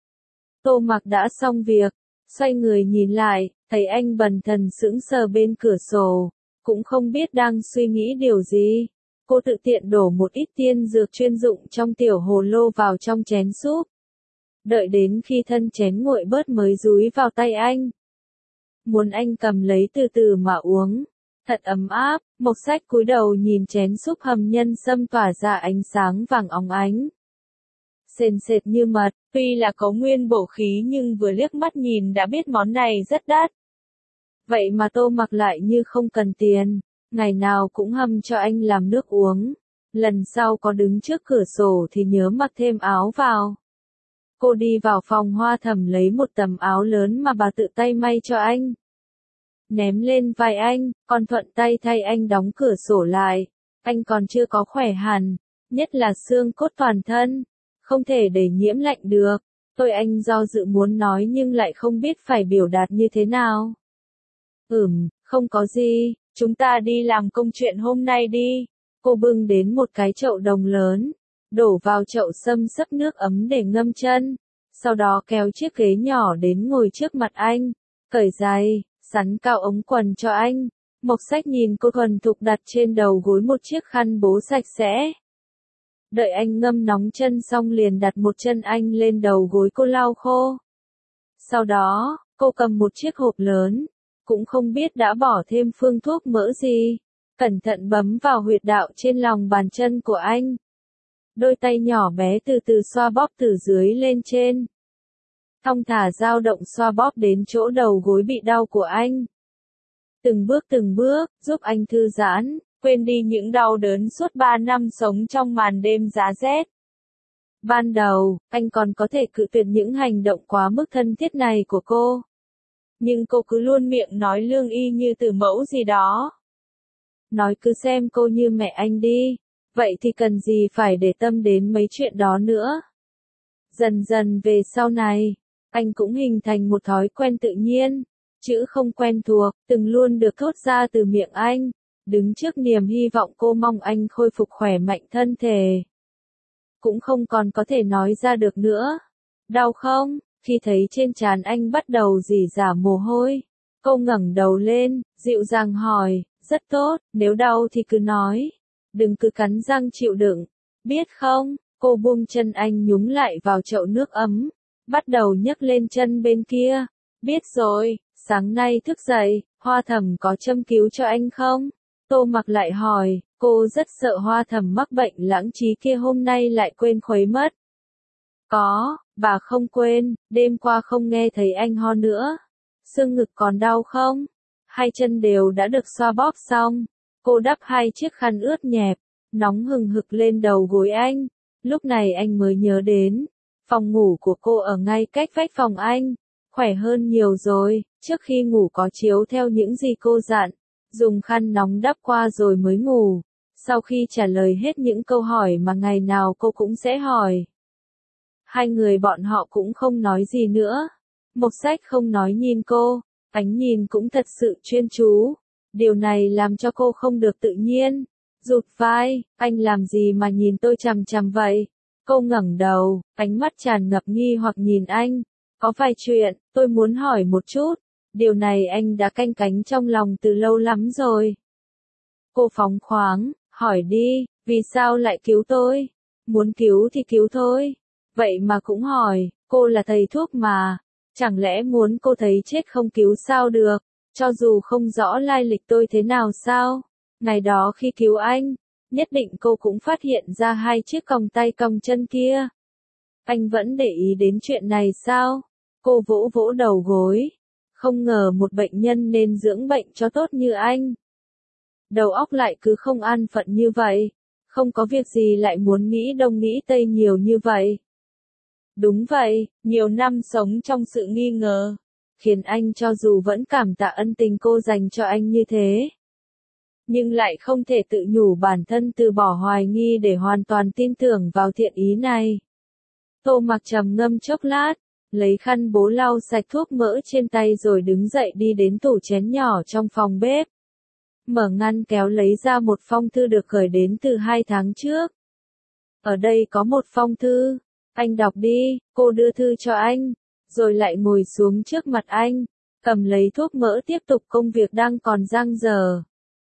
Tô Mặc đã xong việc, xoay người nhìn lại, thấy anh bần thần sững sờ bên cửa sổ. cũng không biết đang suy nghĩ điều gì. Cô tự tiện đổ một ít tiên dược chuyên dụng trong tiểu hồ lô vào trong chén súp. Đợi đến khi thân chén nguội bớt mới dúi vào tay anh. Muốn anh cầm lấy từ từ mà uống. Thật ấm áp, Mộc Sách cúi đầu nhìn chén súp hầm nhân sâm tỏa ra ánh sáng vàng óng ánh. Sền sệt như mật, tuy là có nguyên bổ khí nhưng vừa liếc mắt nhìn đã biết món này rất đắt. Vậy mà Tô Mặc lại như không cần tiền, ngày nào cũng hâm cho anh làm nước uống. Lần sau có đứng trước cửa sổ thì nhớ mặc thêm áo vào. Cô đi vào phòng Hoa Thẩm lấy một tấm áo lớn mà bà tự tay may cho anh. Ném lên vai anh, còn thuận tay thay anh đóng cửa sổ lại. Anh còn chưa có khỏe hẳn, nhất là xương cốt toàn thân. Không thể để nhiễm lạnh được. Anh do dự muốn nói nhưng lại không biết phải biểu đạt như thế nào. Không có gì, chúng ta đi làm công chuyện hôm nay đi. Cô bưng đến một cái chậu đồng lớn, đổ vào chậu xâm xấp nước ấm để ngâm chân. Sau đó kéo chiếc ghế nhỏ đến ngồi trước mặt anh, cởi giày, sắn cao ống quần cho anh. Mộc Sách nhìn cô thuần thục đặt trên đầu gối một chiếc khăn bố sạch sẽ. Đợi anh ngâm nóng chân xong liền đặt một chân anh lên đầu gối cô lau khô. Sau đó, cô cầm một chiếc hộp lớn, cũng không biết đã bỏ thêm phương thuốc mỡ gì, cẩn thận bấm vào huyệt đạo trên lòng bàn chân của anh. Đôi tay nhỏ bé từ từ xoa bóp từ dưới lên trên. Thong thả dao động xoa bóp đến chỗ đầu gối bị đau của anh. Từng bước, giúp anh thư giãn, quên đi những đau đớn suốt 3 năm sống trong màn đêm giá rét. Ban đầu, anh còn có thể cự tuyệt những hành động quá mức thân thiết này của cô. Nhưng cô cứ luôn miệng nói lương y như từ mẫu gì đó. Nói cứ xem cô như mẹ anh đi, vậy thì cần gì phải để tâm đến mấy chuyện đó nữa. Dần dần về sau này, anh cũng hình thành một thói quen tự nhiên, chữ không quen thuộc, từng luôn được thốt ra từ miệng anh, đứng trước niềm hy vọng cô mong anh khôi phục khỏe mạnh thân thể. Cũng không còn có thể nói ra được nữa. Đau không? Khi thấy trên trán anh bắt đầu rỉ rả mồ hôi, cô ngẩng đầu lên, dịu dàng hỏi, rất tốt, nếu đau thì cứ nói, đừng cứ cắn răng chịu đựng, biết không? Cô buông chân anh nhúng lại vào chậu nước ấm, bắt đầu nhấc lên chân bên kia. Biết rồi, sáng nay thức dậy, Hoa Thẩm có châm cứu cho anh không? Tô Mặc lại hỏi, cô rất sợ Hoa Thẩm mắc bệnh lãng trí kia hôm nay lại quên khuấy mất. Có, bà không quên, đêm qua không nghe thấy anh ho nữa. Xương ngực còn đau không? Hai chân đều đã được xoa bóp xong. Cô đắp hai chiếc khăn ướt nhẹp, nóng hừng hực lên đầu gối anh. Lúc này anh mới nhớ đến, phòng ngủ của cô ở ngay cách vách phòng anh. Khỏe hơn nhiều rồi, trước khi ngủ có chiếu theo những gì cô dặn, dùng khăn nóng đắp qua rồi mới ngủ. Sau khi trả lời hết những câu hỏi mà ngày nào cô cũng sẽ hỏi, hai người bọn họ cũng không nói gì nữa. Mộc Sách không nói nhìn cô, ánh nhìn cũng thật sự chuyên chú. Điều này làm cho cô không được tự nhiên. Rụt vai, anh làm gì mà nhìn tôi chằm chằm vậy? Cô ngẩng đầu, ánh mắt tràn ngập nghi hoặc nhìn anh. Có vài chuyện, tôi muốn hỏi một chút. Điều này anh đã canh cánh trong lòng từ lâu lắm rồi. Cô phóng khoáng, hỏi đi, vì sao lại cứu tôi? Muốn cứu thì cứu thôi. Vậy mà cũng hỏi, cô là thầy thuốc mà. Chẳng lẽ muốn cô thấy chết không cứu sao được, cho dù không rõ lai lịch tôi thế nào sao? Ngày đó khi cứu anh, nhất định cô cũng phát hiện ra hai chiếc còng tay còng chân kia. Anh vẫn để ý đến chuyện này sao? Cô vỗ vỗ đầu gối. Không ngờ một bệnh nhân nên dưỡng bệnh cho tốt như anh. Đầu óc lại cứ không an phận như vậy. Không có việc gì lại muốn nghĩ đông nghĩ tây nhiều như vậy. Đúng vậy, nhiều năm sống trong sự nghi ngờ, khiến anh cho dù vẫn cảm tạ ân tình cô dành cho anh như thế, nhưng lại không thể tự nhủ bản thân từ bỏ hoài nghi để hoàn toàn tin tưởng vào thiện ý này. Tô Mặc trầm ngâm chốc lát, lấy khăn bố lau sạch thuốc mỡ trên tay rồi đứng dậy đi đến tủ chén nhỏ trong phòng bếp. Mở ngăn kéo lấy ra một phong thư được gửi đến từ 2 tháng trước. Ở đây có một phong thư. Anh đọc đi, cô đưa thư cho anh, rồi lại ngồi xuống trước mặt anh, cầm lấy thuốc mỡ tiếp tục công việc đang còn dang dở.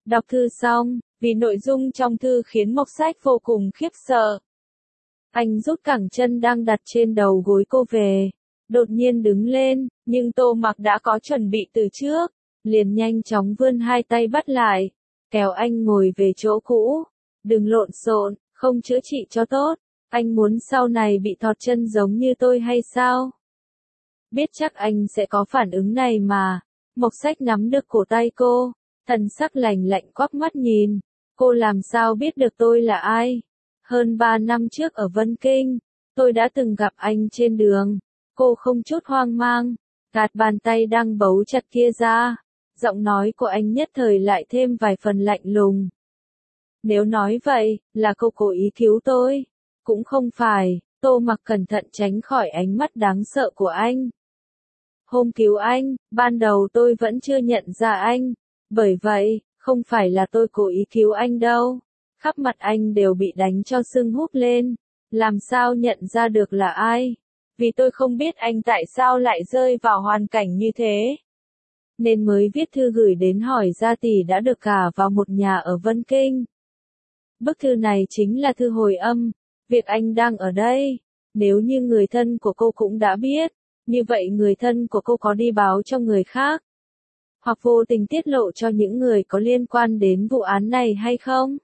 Đọc thư xong, vì nội dung trong thư khiến Mộc Sách vô cùng khiếp sợ. Anh rút cẳng chân đang đặt trên đầu gối cô về, đột nhiên đứng lên, nhưng Tô Mặc đã có chuẩn bị từ trước, liền nhanh chóng vươn hai tay bắt lại, kéo anh ngồi về chỗ cũ. Đừng lộn xộn, không chữa trị cho tốt, anh muốn sau này bị thọt chân giống như tôi hay sao? Biết chắc anh sẽ có phản ứng này mà. Mộc Sách nắm được cổ tay cô, thần sắc lạnh lạnh quắc mắt nhìn, cô làm sao biết được tôi là ai? Hơn 3 năm trước ở Vân Kinh, tôi đã từng gặp anh trên đường. Cô không chút hoang mang, gạt bàn tay đang bấu chặt kia ra. Giọng nói của anh nhất thời lại thêm vài phần lạnh lùng. Nếu nói vậy, là cô cố ý cứu tôi. Cũng không phải, Tô Mặc cẩn thận tránh khỏi ánh mắt đáng sợ của anh. Hôm cứu anh, ban đầu tôi vẫn chưa nhận ra anh. Bởi vậy, không phải là tôi cố ý cứu anh đâu. Khắp mặt anh đều bị đánh cho sưng húp lên. Làm sao nhận ra được là ai? Vì tôi không biết anh tại sao lại rơi vào hoàn cảnh như thế. Nên mới viết thư gửi đến hỏi gia tỷ đã được gả vào một nhà ở Vân Kinh. Bức thư này chính là thư hồi âm. Việc anh đang ở đây. Nếu như người thân của cô cũng đã biết, như vậy người thân của cô có đi báo cho người khác, hoặc vô tình tiết lộ cho những người có liên quan đến vụ án này hay không?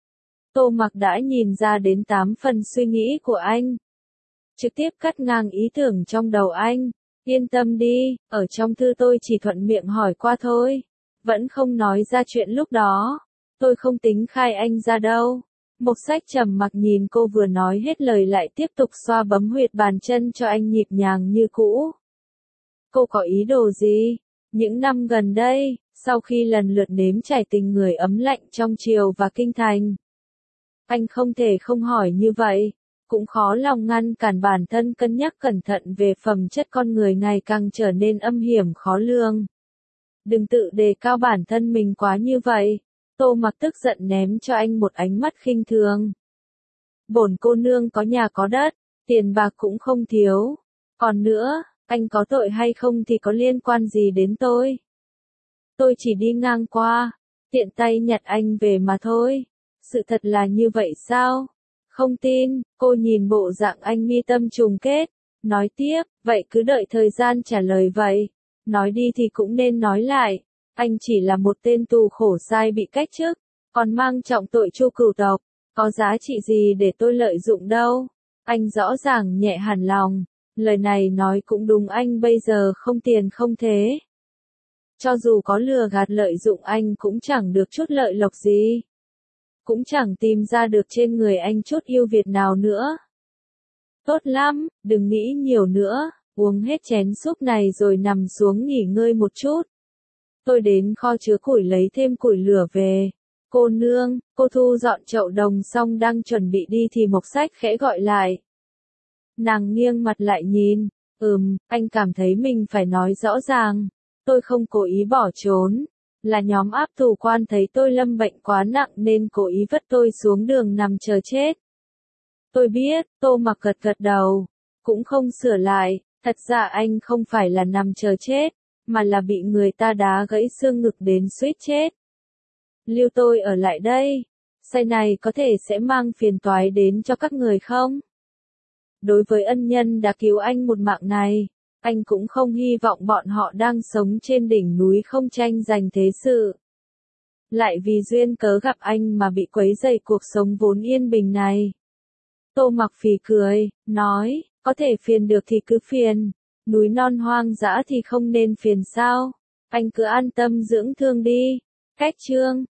Tô Mặc đã nhìn ra đến 8 phần suy nghĩ của anh. Trực tiếp cắt ngang ý tưởng trong đầu anh. Yên tâm đi, ở trong thư tôi chỉ thuận miệng hỏi qua thôi. Vẫn không nói ra chuyện lúc đó. Tôi không tính khai anh ra đâu. Mộc Sách trầm mặc nhìn cô vừa nói hết lời lại tiếp tục xoa bấm huyệt bàn chân cho anh nhịp nhàng như cũ. Cô có ý đồ gì? Những năm gần đây, sau khi lần lượt nếm trải tình người ấm lạnh trong triều và kinh thành, anh không thể không hỏi như vậy, cũng khó lòng ngăn cản bản thân cân nhắc cẩn thận về phẩm chất con người ngày càng trở nên âm hiểm khó lường. Đừng tự đề cao bản thân mình quá như vậy. Tô Mặc tức giận ném cho anh một ánh mắt khinh thường. Bổn cô nương có nhà có đất, tiền bạc cũng không thiếu. Còn nữa, anh có tội hay không thì có liên quan gì đến tôi? Tôi chỉ đi ngang qua, tiện tay nhặt anh về mà thôi. Sự thật là như vậy sao? Không tin, cô nhìn bộ dạng anh mi tâm trùng kết, nói tiếp, vậy cứ đợi thời gian trả lời vậy. Nói đi thì cũng nên nói lại. Anh chỉ là một tên tù khổ sai bị cách chức, còn mang trọng tội tru cửu tộc, có giá trị gì để tôi lợi dụng đâu. Anh rõ ràng nhẹ hẳn lòng, lời này nói cũng đúng, anh bây giờ không tiền không thế. Cho dù có lừa gạt lợi dụng anh cũng chẳng được chút lợi lộc gì. Cũng chẳng tìm ra được trên người anh chút ưu việt nào nữa. Tốt lắm, đừng nghĩ nhiều nữa, uống hết chén súp này rồi nằm xuống nghỉ ngơi một chút. Tôi đến kho chứa củi lấy thêm củi lửa về. Cô nương, cô thu dọn chậu đồng xong đang chuẩn bị đi thì Mộc Sách khẽ gọi lại. Nàng nghiêng mặt lại nhìn, anh cảm thấy mình phải nói rõ ràng. Tôi không cố ý bỏ trốn. Là nhóm áp tù quan thấy tôi lâm bệnh quá nặng nên cố ý vứt tôi xuống đường nằm chờ chết. Tôi biết, Tô Mặc gật gật đầu. Cũng không sửa lại, thật ra anh không phải là nằm chờ chết, mà là bị người ta đá gãy xương ngực đến suýt chết. Lưu tôi ở lại đây. Sai này có thể sẽ mang phiền toái đến cho các người không? Đối với ân nhân đã cứu anh một mạng này, anh cũng không hy vọng bọn họ đang sống trên đỉnh núi không tranh giành thế sự. Lại vì duyên cớ gặp anh mà bị quấy rầy cuộc sống vốn yên bình này. Tô Mặc phì cười, nói, có thể phiền được thì cứ phiền. Núi non hoang dã thì không nên phiền sao? Anh cứ an tâm dưỡng thương đi. Cách chương